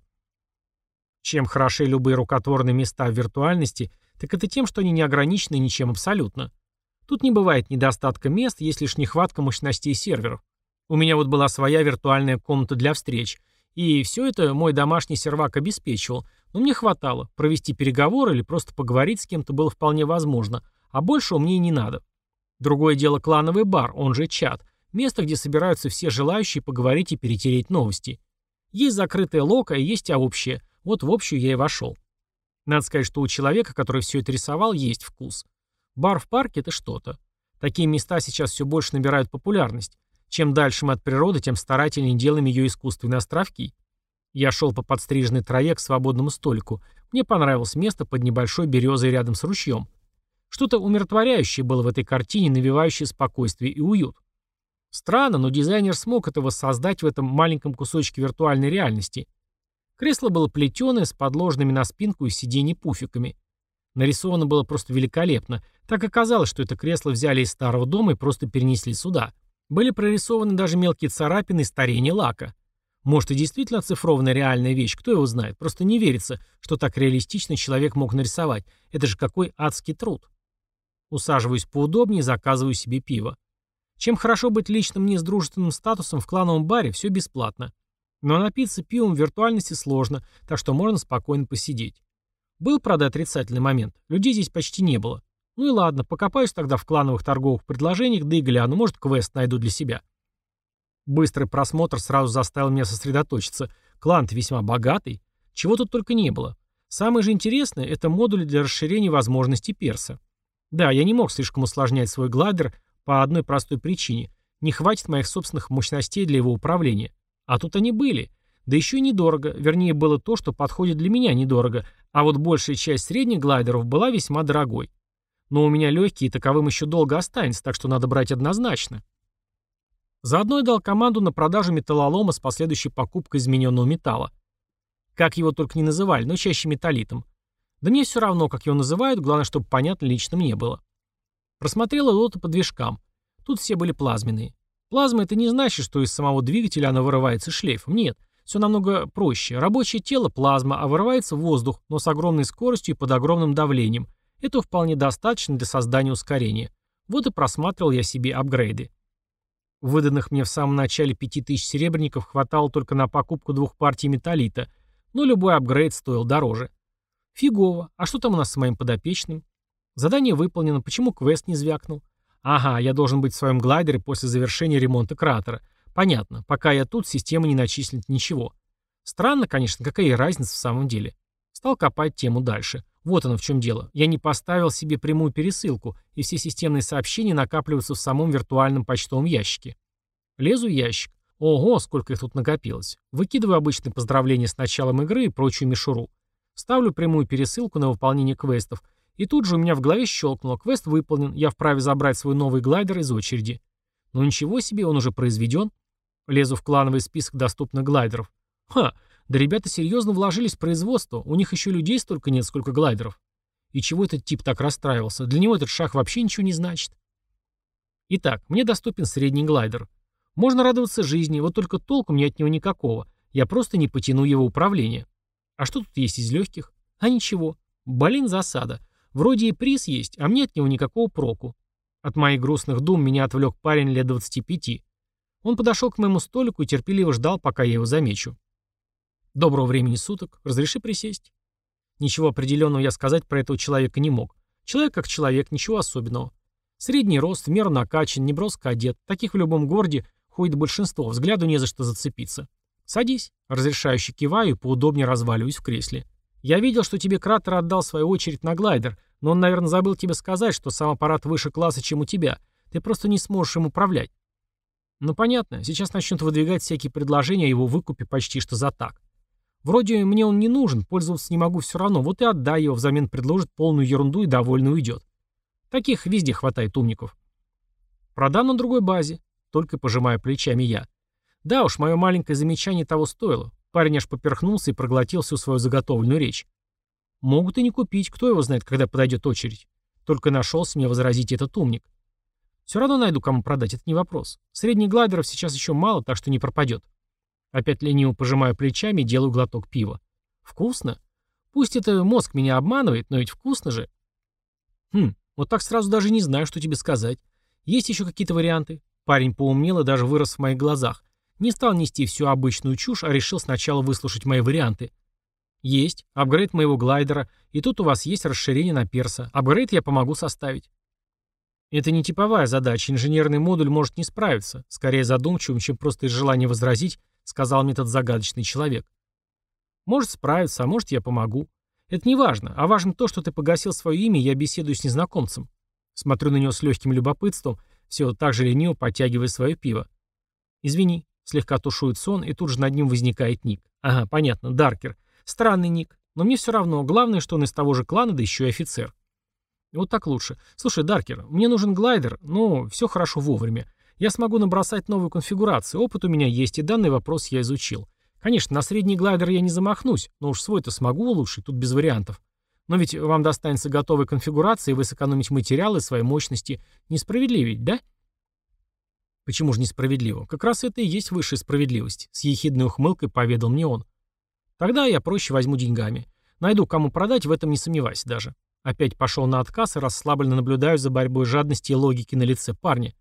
Чем хороши любые рукотворные места в виртуальности, так это тем, что они не ограничены ничем абсолютно. Тут не бывает недостатка мест, есть лишь нехватка мощностей серверов. У меня вот была своя виртуальная комната для встреч, и все это мой домашний сервак обеспечивал, но мне хватало, провести переговоры или просто поговорить с кем-то было вполне возможно, а большего мне и не надо. Другое дело клановый бар, он же чат, место, где собираются все желающие поговорить и перетереть новости. Есть закрытая лока и есть общая, вот в общую я и вошел. Надо сказать, что у человека, который все это рисовал, есть вкус. Бар в парке – это что-то. Такие места сейчас все больше набирают популярность. Чем дальше мы от природы, тем старательнее делаем ее искусственные островки. Я шел по подстриженной траве к свободному столику. Мне понравилось место под небольшой березой рядом с ручьем. Что-то умиротворяющее было в этой картине, навевающее спокойствие и уют. Странно, но дизайнер смог это воссоздать в этом маленьком кусочке виртуальной реальности. Кресло было плетеное, с подложенными на спинку и сиденье пуфиками. Нарисовано было просто великолепно. Так оказалось, что это кресло взяли из старого дома и просто перенесли сюда. Были прорисованы даже мелкие царапины и старение лака. Может, и действительно оцифрованная реальная вещь, кто его знает. Просто не верится, что так реалистично человек мог нарисовать. Это же какой адский труд. Усаживаюсь поудобнее и заказываю себе пиво. Чем хорошо быть лично мне с дружественным статусом в клановом баре, все бесплатно. Но напиться пивом в виртуальности сложно, так что можно спокойно посидеть. Был, правда, отрицательный момент. Людей здесь почти не было. Ну и ладно, покопаюсь тогда в клановых торговых предложениях, да и гляну, может, квест найду для себя. Быстрый просмотр сразу заставил меня сосредоточиться. Клан-то весьма богатый. Чего тут только не было. Самое же интересное — это модули для расширения возможностей перса. Да, я не мог слишком усложнять свой глайдер по одной простой причине. Не хватит моих собственных мощностей для его управления. А тут они были. Да еще и недорого. Вернее, было то, что подходит для меня недорого. А вот большая часть средних глайдеров была весьма дорогой. Но у меня легкий, и таковым еще долго останется, так что надо брать однозначно. Заодно я дал команду на продажу металлолома с последующей покупкой измененного металла. Как его только не называли, но чаще металлитом. Да мне все равно, как его называют, главное, чтобы понятно лично мне было. Просмотрела лоты по движкам. Тут все были плазменные. Плазма — это не значит, что из самого двигателя она вырывается шлейфом. Нет, все намного проще. Рабочее тело — плазма, а вырывается воздух, но с огромной скоростью и под огромным давлением. Этого вполне достаточно для создания ускорения. Вот и просматривал я себе апгрейды. Выданных мне в самом начале пяти тысяч серебряников хватало только на покупку двух партий металлита, но любой апгрейд стоил дороже. Фигово. А что там у нас с моим подопечным? Задание выполнено. Почему квест не звякнул? Ага, я должен быть в своем глайдере после завершения ремонта кратера. Понятно. Пока я тут, система не начислит ничего. Странно, конечно, какая разница в самом деле. Стал копать тему дальше. Вот оно в чем дело. Я не поставил себе прямую пересылку, и все системные сообщения накапливаются в самом виртуальном почтовом ящике. Лезу в ящик. Ого, сколько их тут накопилось. Выкидываю обычные поздравления с началом игры и прочую мишуру. Ставлю прямую пересылку на выполнение квестов, и тут же у меня в голове щелкнуло. Квест выполнен, я вправе забрать свой новый глайдер из очереди. Но ничего себе, он уже произведен. Лезу в клановый список доступных глайдеров. Ха, да ребята серьезно вложились в производство, у них еще людей столько нет, сколько глайдеров. И чего этот тип так расстраивался? Для него этот шаг вообще ничего не значит. Итак, мне доступен средний глайдер. Можно радоваться жизни, вот только толку мне от него никакого. Я просто не потяну его управление. А что тут есть из легких? А ничего. Блин, засада. Вроде и приз есть, а мне от него никакого проку. От моих грустных дум меня отвлек парень лет двадцати пяти. Он подошел к моему столику и терпеливо ждал, пока я его замечу. «Доброго времени суток. Разреши присесть?» Ничего определенного я сказать про этого человека не мог. Человек как человек, ничего особенного. Средний рост, в меру накачан, неброско одет. Таких в любом городе ходит большинство, взгляду не за что зацепиться. Садись, разрешающе киваю и поудобнее разваливаюсь в кресле. Я видел, что тебе Кратер отдал свою очередь на глайдер, но он, наверное, забыл тебе сказать, что сам аппарат выше класса, чем у тебя. Ты просто не сможешь им управлять. Ну понятно, сейчас начнут выдвигать всякие предложения о его выкупе почти что за так. Вроде мне он не нужен, пользоваться не могу все равно, вот и отдай его, взамен предложит полную ерунду и довольно уйдет. Таких везде хватает умников. Продам на другой базе, только пожимая плечами я. Да уж, мое маленькое замечание того стоило. Парень аж поперхнулся и проглотил всю свою заготовленную речь. Могут и не купить, кто его знает, когда подойдет очередь. Только нашелся мне возразить этот умник. Все равно найду, кому продать, это не вопрос. Средних глайдеров сейчас еще мало, так что не пропадет. Опять лениво пожимаю плечами и делаю глоток пива. Вкусно? Пусть это мозг меня обманывает, но ведь вкусно же. Хм, вот так сразу даже не знаю, что тебе сказать. Есть еще какие-то варианты? Парень поумнел и даже вырос в моих глазах. Не стал нести всю обычную чушь, а решил сначала выслушать мои варианты. Есть. Апгрейд моего глайдера. И тут у вас есть расширение на перса. Апгрейд я помогу составить. Это не типовая задача. Инженерный модуль может не справиться. Скорее задумчивым, чем просто из желания возразить, сказал мне этот загадочный человек. Может справиться, а может я помогу. Это не важно. А важно то, что ты погасил свое имя, и я беседую с незнакомцем. Смотрю на него с легким любопытством, все так же лениво подтягивая свое пиво. Извини. Слегка тушует сон, и тут же над ним возникает ник. Ага, понятно, Даркер. Странный ник. Но мне все равно. Главное, что он из того же клана, да еще и офицер. Вот так лучше. Слушай, Даркер, мне нужен глайдер, но все хорошо вовремя. Я смогу набросать новую конфигурацию. Опыт у меня есть, и данный вопрос я изучил. Конечно, на средний глайдер я не замахнусь, но уж свой-то смогу улучшить, тут без вариантов. Но ведь вам достанется готовая конфигурация, и вы сэкономите материалы своей мощности. Несправедливо ведь, да? Почему же несправедливо? Как раз это и есть высшая справедливость. С ехидной ухмылкой поведал мне он. Тогда я проще возьму деньгами. Найду, кому продать, в этом не сомневайся даже. Опять пошел на отказ и расслабленно наблюдаю за борьбой жадности и логики на лице парня.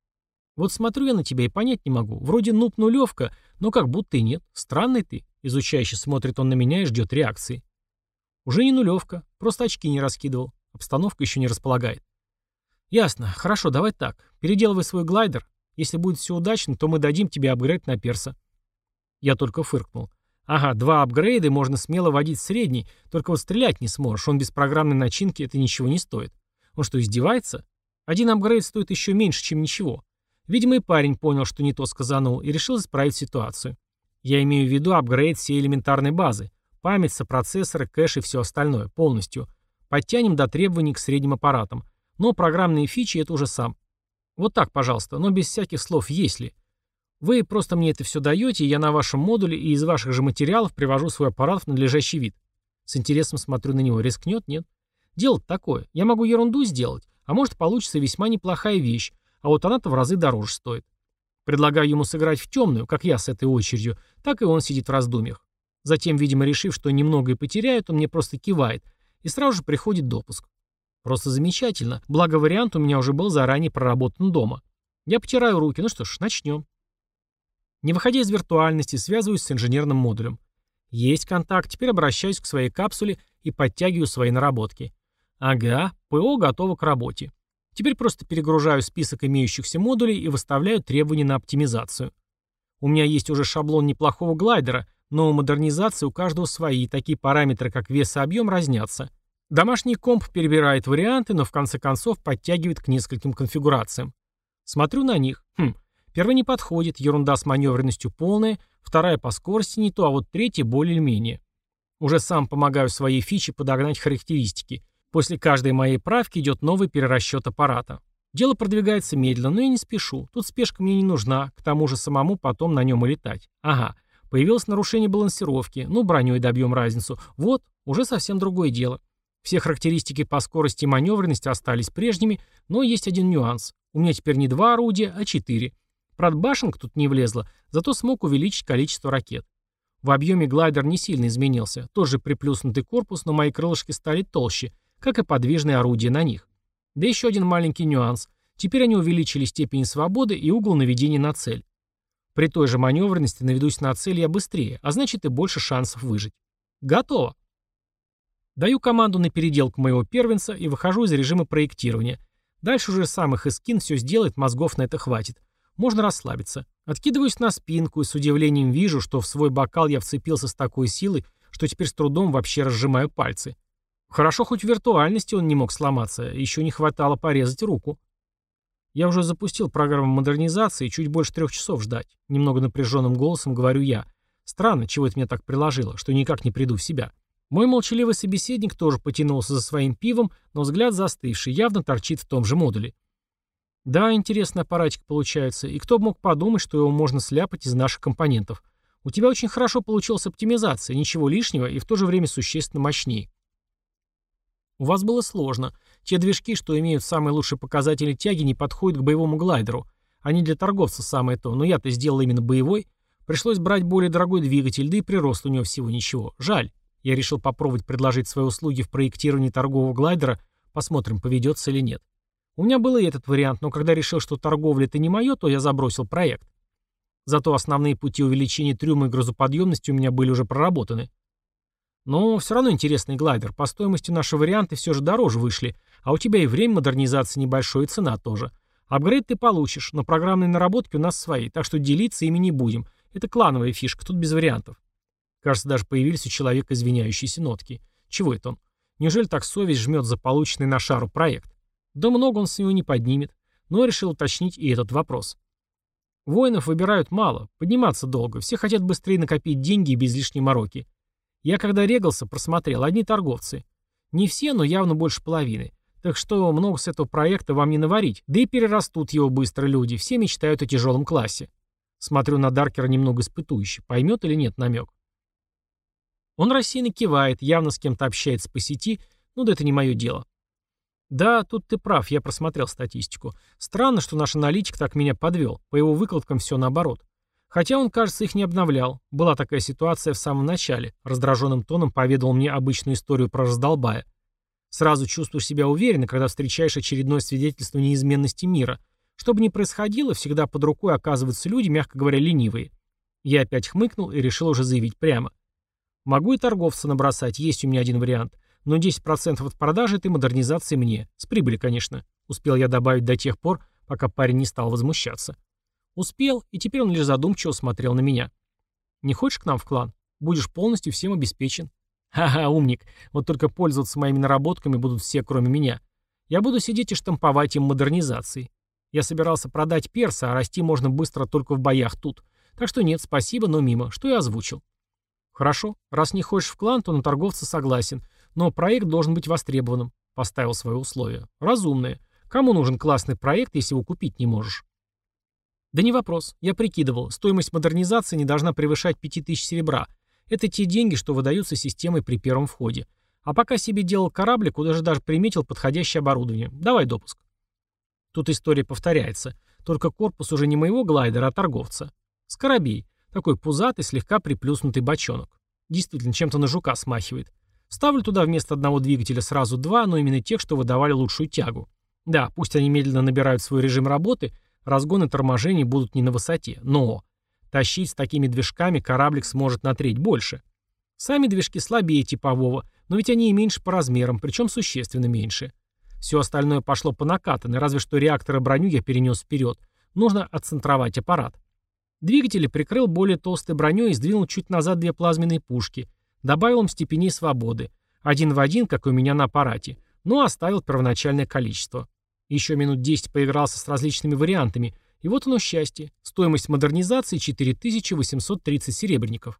Вот смотрю я на тебя и понять не могу. Вроде нуб-нулевка, но как будто и нет. Странный ты. Изучающе смотрит он на меня и ждет реакции. Уже не нулевка. Просто очки не раскидывал. Обстановка еще не располагает. Ясно. Хорошо, давай так. Переделывай свой глайдер. Если будет все удачно, то мы дадим тебе апгрейд на перса. Я только фыркнул. Ага, два апгрейда можно смело водить в средний, только вот стрелять не сможешь, он без программной начинки это ничего не стоит. Он что, издевается? Один апгрейд стоит еще меньше, чем ничего. Видимо, и парень понял, что не то сказанул, и решил исправить ситуацию. Я имею в виду апгрейд всей элементарной базы. Память, сопроцессоры, кэш и все остальное, полностью. Подтянем до требований к средним аппаратам. Но программные фичи это уже сам. Вот так, пожалуйста, но без всяких слов «если». Вы просто мне это все даете, и я на вашем модуле и из ваших же материалов привожу свой аппарат в надлежащий вид. С интересом смотрю на него. Рискнет? Нет. Дело такое. Я могу ерунду сделать, а может получится весьма неплохая вещь, а вот она-то в разы дороже стоит. Предлагаю ему сыграть в темную, как я с этой очередью, так и он сидит в раздумьях. Затем, видимо, решив, что немного и потеряет, он мне просто кивает, и сразу же приходит допуск. Просто замечательно. Благо вариант у меня уже был заранее проработан дома. Я потираю руки. Ну что ж, начнем. Не выходя из виртуальности, связываюсь с инженерным модулем. Есть контакт, теперь обращаюсь к своей капсуле и подтягиваю свои наработки. Ага, ПО готово к работе. Теперь просто перегружаю список имеющихся модулей и выставляю требования на оптимизацию. У меня есть уже шаблон неплохого глайдера, но у модернизации у каждого свои, и такие параметры, как вес и объем, разнятся. Домашний комп перебирает варианты, но в конце концов подтягивает к нескольким конфигурациям. Смотрю на них. Хм, первая не подходит, ерунда с маневренностью полная, вторая по скорости не то, а вот третья более-менее. Уже сам помогаю своей фиче подогнать характеристики. После каждой моей правки идет новый перерасчет аппарата. Дело продвигается медленно, но я не спешу. Тут спешка мне не нужна, к тому же самому потом на нем и летать. Ага, появилось нарушение балансировки, ну броней добьем разницу. Вот, уже совсем другое дело. Все характеристики по скорости и маневренности остались прежними, но есть один нюанс. У меня теперь не два орудия, а четыре. Правда, башенка тут не влезла, зато смог увеличить количество ракет. В объеме глайдер не сильно изменился. Тот же приплюснутый корпус, но мои крылышки стали толще, как и подвижные орудия на них. Да еще один маленький нюанс. Теперь они увеличили степень свободы и угол наведения на цель. При той же маневренности наведусь на цель я быстрее, а значит и больше шансов выжить. Готово. Даю команду на переделку моего первенца и выхожу из режима проектирования. Дальше уже сам их Искин все сделает, мозгов на это хватит. Можно расслабиться. Откидываюсь на спинку и с удивлением вижу, что в свой бокал я вцепился с такой силой, что теперь с трудом вообще разжимаю пальцы. Хорошо, хоть в виртуальности он не мог сломаться, еще не хватало порезать руку. Я уже запустил программу модернизации, чуть больше трех часов ждать. Немного напряженным голосом говорю я. Странно, чего это меня так приложило, что никак не приду в себя. Мой молчаливый собеседник тоже потянулся за своим пивом, но взгляд застывший, явно торчит в том же модуле. Да, интересный аппаратик получается, и кто бы мог подумать, что его можно сляпать из наших компонентов. У тебя очень хорошо получилась оптимизация, ничего лишнего и в то же время существенно мощнее. У вас было сложно. Те движки, что имеют самые лучшие показатели тяги, не подходят к боевому глайдеру. Они для торговца самое то, но я-то сделал именно боевой. Пришлось брать более дорогой двигатель, да и прирост у него всего ничего. Жаль. Я решил попробовать предложить свои услуги в проектировании торгового глайдера, посмотрим, поведется или нет. У меня был и этот вариант, но когда решил, что торговля это не мое, то я забросил проект. Зато основные пути увеличения трюма и грузоподъемности у меня были уже проработаны. Но все равно интересный глайдер. По стоимости наши варианты все же дороже вышли, а у тебя и время модернизации небольшое, и цена тоже. Апгрейд ты получишь, но программные наработки у нас свои, так что делиться ими не будем. Это клановая фишка, тут без вариантов. Кажется, даже появились у человека извиняющиеся нотки. Чего это он? Неужели так совесть жмет за полученный на шару проект? Да много он с него не поднимет, но решил уточнить и этот вопрос. Воинов выбирают мало, подниматься долго, все хотят быстрее накопить деньги и без лишней мороки. Я когда регался, просмотрел, одни торговцы. Не все, но явно больше половины. Так что много с этого проекта вам не наварить, да и перерастут его быстро люди, все мечтают о тяжелом классе. Смотрю на Даркера немного испытующе, поймет или нет намек. Он рассеянно кивает, явно с кем-то общается по сети, ну да это не мое дело. Да, тут ты прав, я просмотрел статистику. Странно, что наш аналитик так меня подвел, по его выкладкам все наоборот. Хотя он, кажется, их не обновлял. Была такая ситуация в самом начале. Раздраженным тоном поведал мне обычную историю про раздолбая. Сразу чувствуешь себя уверенно, когда встречаешь очередное свидетельство неизменности мира. Что бы ни происходило, всегда под рукой оказываются люди, мягко говоря, ленивые. Я опять хмыкнул и решил уже заявить прямо. Могу и торговца набросать, есть у меня один вариант. Но десять процентов от продажи этой модернизации мне. С прибыли, конечно. Успел я добавить до тех пор, пока парень не стал возмущаться. Успел, и теперь он лишь задумчиво смотрел на меня. Не хочешь к нам в клан? Будешь полностью всем обеспечен. Ха-ха, умник. Вот только пользоваться моими наработками будут все, кроме меня. Я буду сидеть и штамповать им модернизации. Я собирался продать перса, а расти можно быстро только в боях тут. Так что нет, спасибо, но мимо. Что я озвучил? Хорошо. Раз не хочешь в клан, то на торговца согласен. Но проект должен быть востребованным. Поставил свои условия. Разумные. Кому нужен классный проект, если его купить не можешь? Да не вопрос. Я прикидывал. Стоимость модернизации не должна превышать пять тысяч серебра. Это те деньги, что выдаются системой при первом входе. А пока себе делал кораблик, куда же даже приметил подходящее оборудование. Давай допуск. Тут история повторяется. Только корпус уже не моего глайдера, а торговца. Скоробей. Такой пузатый, слегка приплюснутый бочонок. Действительно, чем-то на жука смахивает. Ставлю туда вместо одного двигателя сразу два, но именно тех, что выдавали лучшую тягу. Да, пусть они медленно набирают свой режим работы, разгон и торможение будут не на высоте, но тащить с такими движками кораблик сможет на треть больше. Сами движки слабее типового, но ведь они и меньше по размерам, причем существенно меньше. Все остальное пошло по накатанной, разве что реактор и броню я перенес вперед. Нужно отцентровать аппарат. Двигатели прикрыл более толстой броней и сдвинул чуть назад две плазменные пушки. Добавил им степеней свободы. Один в один, как и у меня на аппарате. Но оставил первоначальное количество. Еще минут десять поигрался с различными вариантами. И вот оно счастье. Стоимость модернизации четыре тысячи восемьсот тридцать серебряников.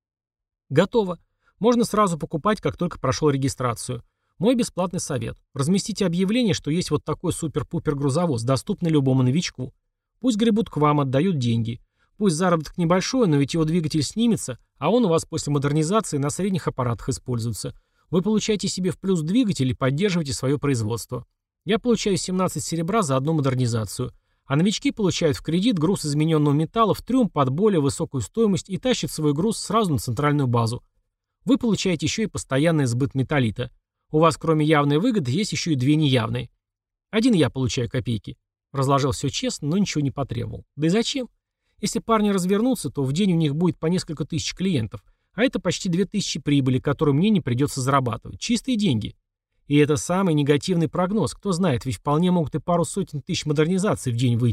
Готово. Можно сразу покупать, как только прошел регистрацию. Мой бесплатный совет. Разместите объявление, что есть вот такой супер-пупер грузовоз, доступный любому новичку. Пусть гребут к вам, отдают деньги. Пусть заработок небольшой, но ведь его двигатель снимется, а он у вас после модернизации на средних аппаратах используется. Вы получаете себе в плюс двигатель и поддерживаете свое производство. Я получаю семнадцать серебра за одну модернизацию, а новички получают в кредит груз измененного металла в трюм под более высокую стоимость и тащат свой груз сразу на центральную базу. Вы получаете еще и постоянный сбыт металлита. У вас кроме явной выгоды есть еще и две неявные. Один я получаю копейки. Разложил все честно, но ничего не потребовал. Да и зачем? Если парни развернутся, то в день у них будет по несколько тысяч клиентов, а это почти две тысячи прибыли, которую мне не придется зарабатывать. Чистые деньги. И это самый негативный прогноз. Кто знает, ведь вполне могут и пару сотен тысяч модернизаций в день выйти,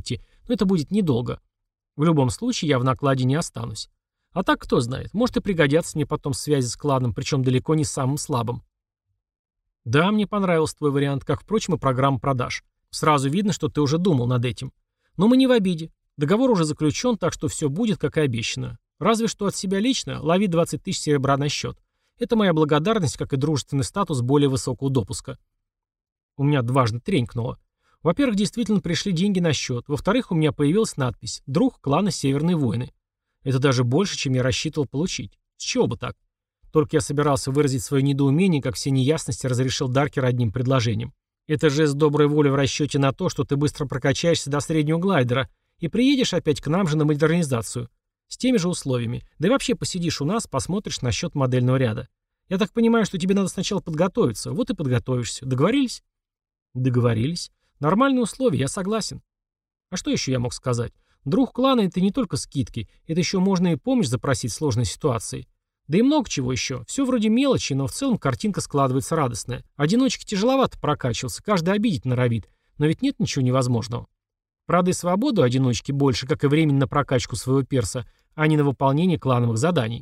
Но это будет недолго. В любом случае, я в накладе не останусь. А так, кто знает, может и пригодятся мне потом связи с кланом, причем далеко не самым слабым. Да, мне понравился твой вариант, как, впрочем, и программа продаж. Сразу видно, что ты уже думал над этим. Но мы не в обиде. Договор уже заключен, так что все будет, как и обещано. Разве что от себя лично лови двадцать тысяч серебра на счет. Это моя благодарность, как и дружественный статус более высокого допуска. У меня дважды тренькнуло. Во-первых, действительно пришли деньги на счет. Во-вторых, у меня появилась надпись «Друг клана Северные войны». Это даже больше, чем я рассчитывал получить. С чего бы так? Только я собирался выразить свое недоумение, как все неясности разрешил Даркер одним предложением. Это жест доброй воли в расчете на то, что ты быстро прокачаешься до среднего глайдера и приедешь опять к нам же на модернизацию. С теми же условиями. Да и вообще посидишь у нас, посмотришь насчет модельного ряда. Я так понимаю, что тебе надо сначала подготовиться. Вот и подготовишься. Договорились? Договорились. Нормальные условия, я согласен. А что еще я мог сказать? Друг клана — это не только скидки, это еще можно и помощь запросить в сложной ситуации. Да и много чего еще. Все вроде мелочи, но в целом картинка складывается радостная. Одиночке тяжеловато прокачивался, каждый обидеть норовит. Но ведь нет ничего невозможного. Правда, и свободу одиночки больше, как и времени на прокачку своего перса, а не на выполнение клановых заданий.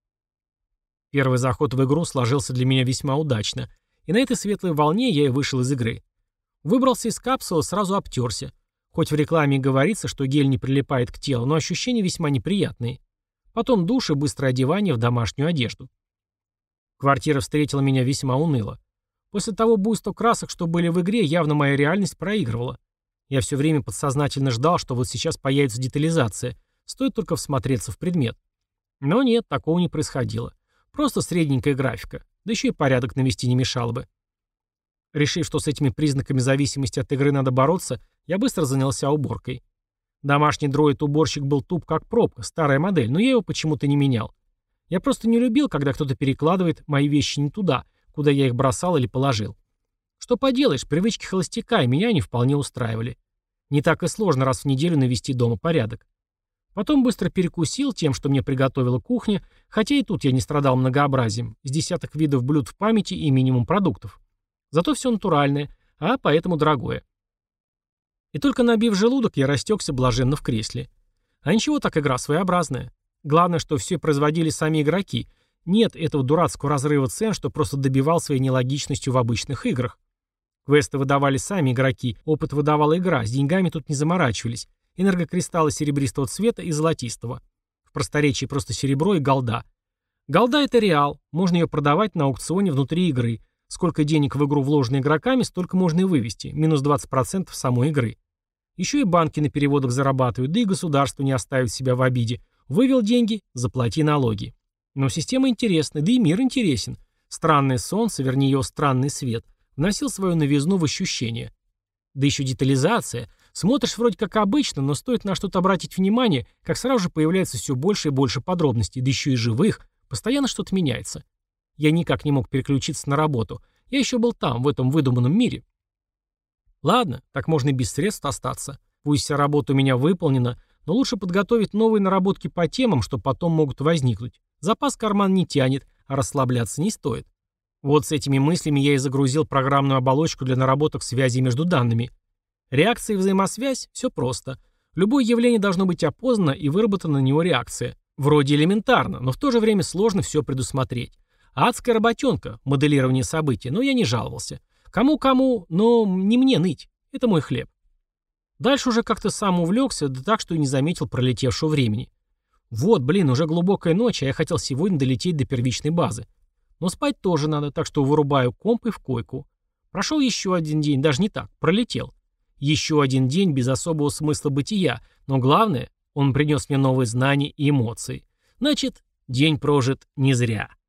Первый заход в игру сложился для меня весьма удачно, и на этой светлой волне я и вышел из игры. Выбрался из капсулы, сразу обтерся. Хоть в рекламе и говорится, что гель не прилипает к телу, но ощущения весьма неприятные. Потом душ и быстрое одевание в домашнюю одежду. Квартира встретила меня весьма уныло. После того буйства красок, что были в игре, явно моя реальность проигрывала. Я все время подсознательно ждал, что вот сейчас появится детализация, стоит только всмотреться в предмет. Но нет, такого не происходило. Просто средненькая графика, да еще и порядок навести не мешало бы. Решив, что с этими признаками зависимости от игры надо бороться, я быстро занялся уборкой. Домашний дроид-уборщик был туп как пробка, старая модель, но я его почему-то не менял. Я просто не любил, когда кто-то перекладывает мои вещи не туда, куда я их бросал или положил. Что поделаешь, привычки холостяка, и меня они вполне устраивали. Не так и сложно раз в неделю навести дома порядок. Потом быстро перекусил тем, что мне приготовила кухня, хотя и тут я не страдал многообразием, с десяток видов блюд в памяти и минимум продуктов. Зато все натуральное, а поэтому дорогое. И только набив желудок, я растекся блаженно в кресле. А ничего, так игра своеобразная. Главное, что все производили сами игроки. Нет этого дурацкого разрыва цен, что просто добивал своей нелогичностью в обычных играх. Квесты выдавали сами игроки, опыт выдавала игра, с деньгами тут не заморачивались. Энергокристаллы серебристого цвета и золотистого. В просторечии просто серебро и голда. Голда — это реал, можно ее продавать на аукционе внутри игры. Сколько денег в игру вложено игроками, столько можно и вывести, минус двадцать процентов самой игры. Еще и банки на переводах зарабатывают, да и государство не оставит себя в обиде. Вывел деньги — заплати налоги. Но система интересна, да и мир интересен. Странное солнце, вернее его странный свет, вносил свою новизну в ощущение. Да еще детализация. Смотришь вроде как обычно, но стоит на что-то обратить внимание, как сразу же появляется все больше и больше подробностей, да еще и живых, постоянно что-то меняется. Я никак не мог переключиться на работу. Я еще был там, в этом выдуманном мире. Ладно, так можно и без средств остаться. Пусть вся работа у меня выполнена, но лучше подготовить новые наработки по темам, что потом могут возникнуть. Запас карман не тянет, а расслабляться не стоит. Вот с этими мыслями я и загрузил программную оболочку для наработок связей между данными. Реакция и взаимосвязь – все просто. Любое явление должно быть опознано и выработана на него реакция. Вроде элементарно, но в то же время сложно все предусмотреть. Адская работенка, моделирование событий, но я не жаловался. Кому-кому, но не мне ныть. Это мой хлеб. Дальше уже как-то сам увлекся, да так, что и не заметил пролетевшего времени. Вот, блин, уже глубокая ночь, а я хотел сегодня долететь до первичной базы. Но спать тоже надо, так что вырубаю комп и в койку. Прошел еще один день, даже не так, пролетел. Еще один день без особого смысла бытия, но главное, он принес мне новые знания и эмоции. Значит, день прожит не зря.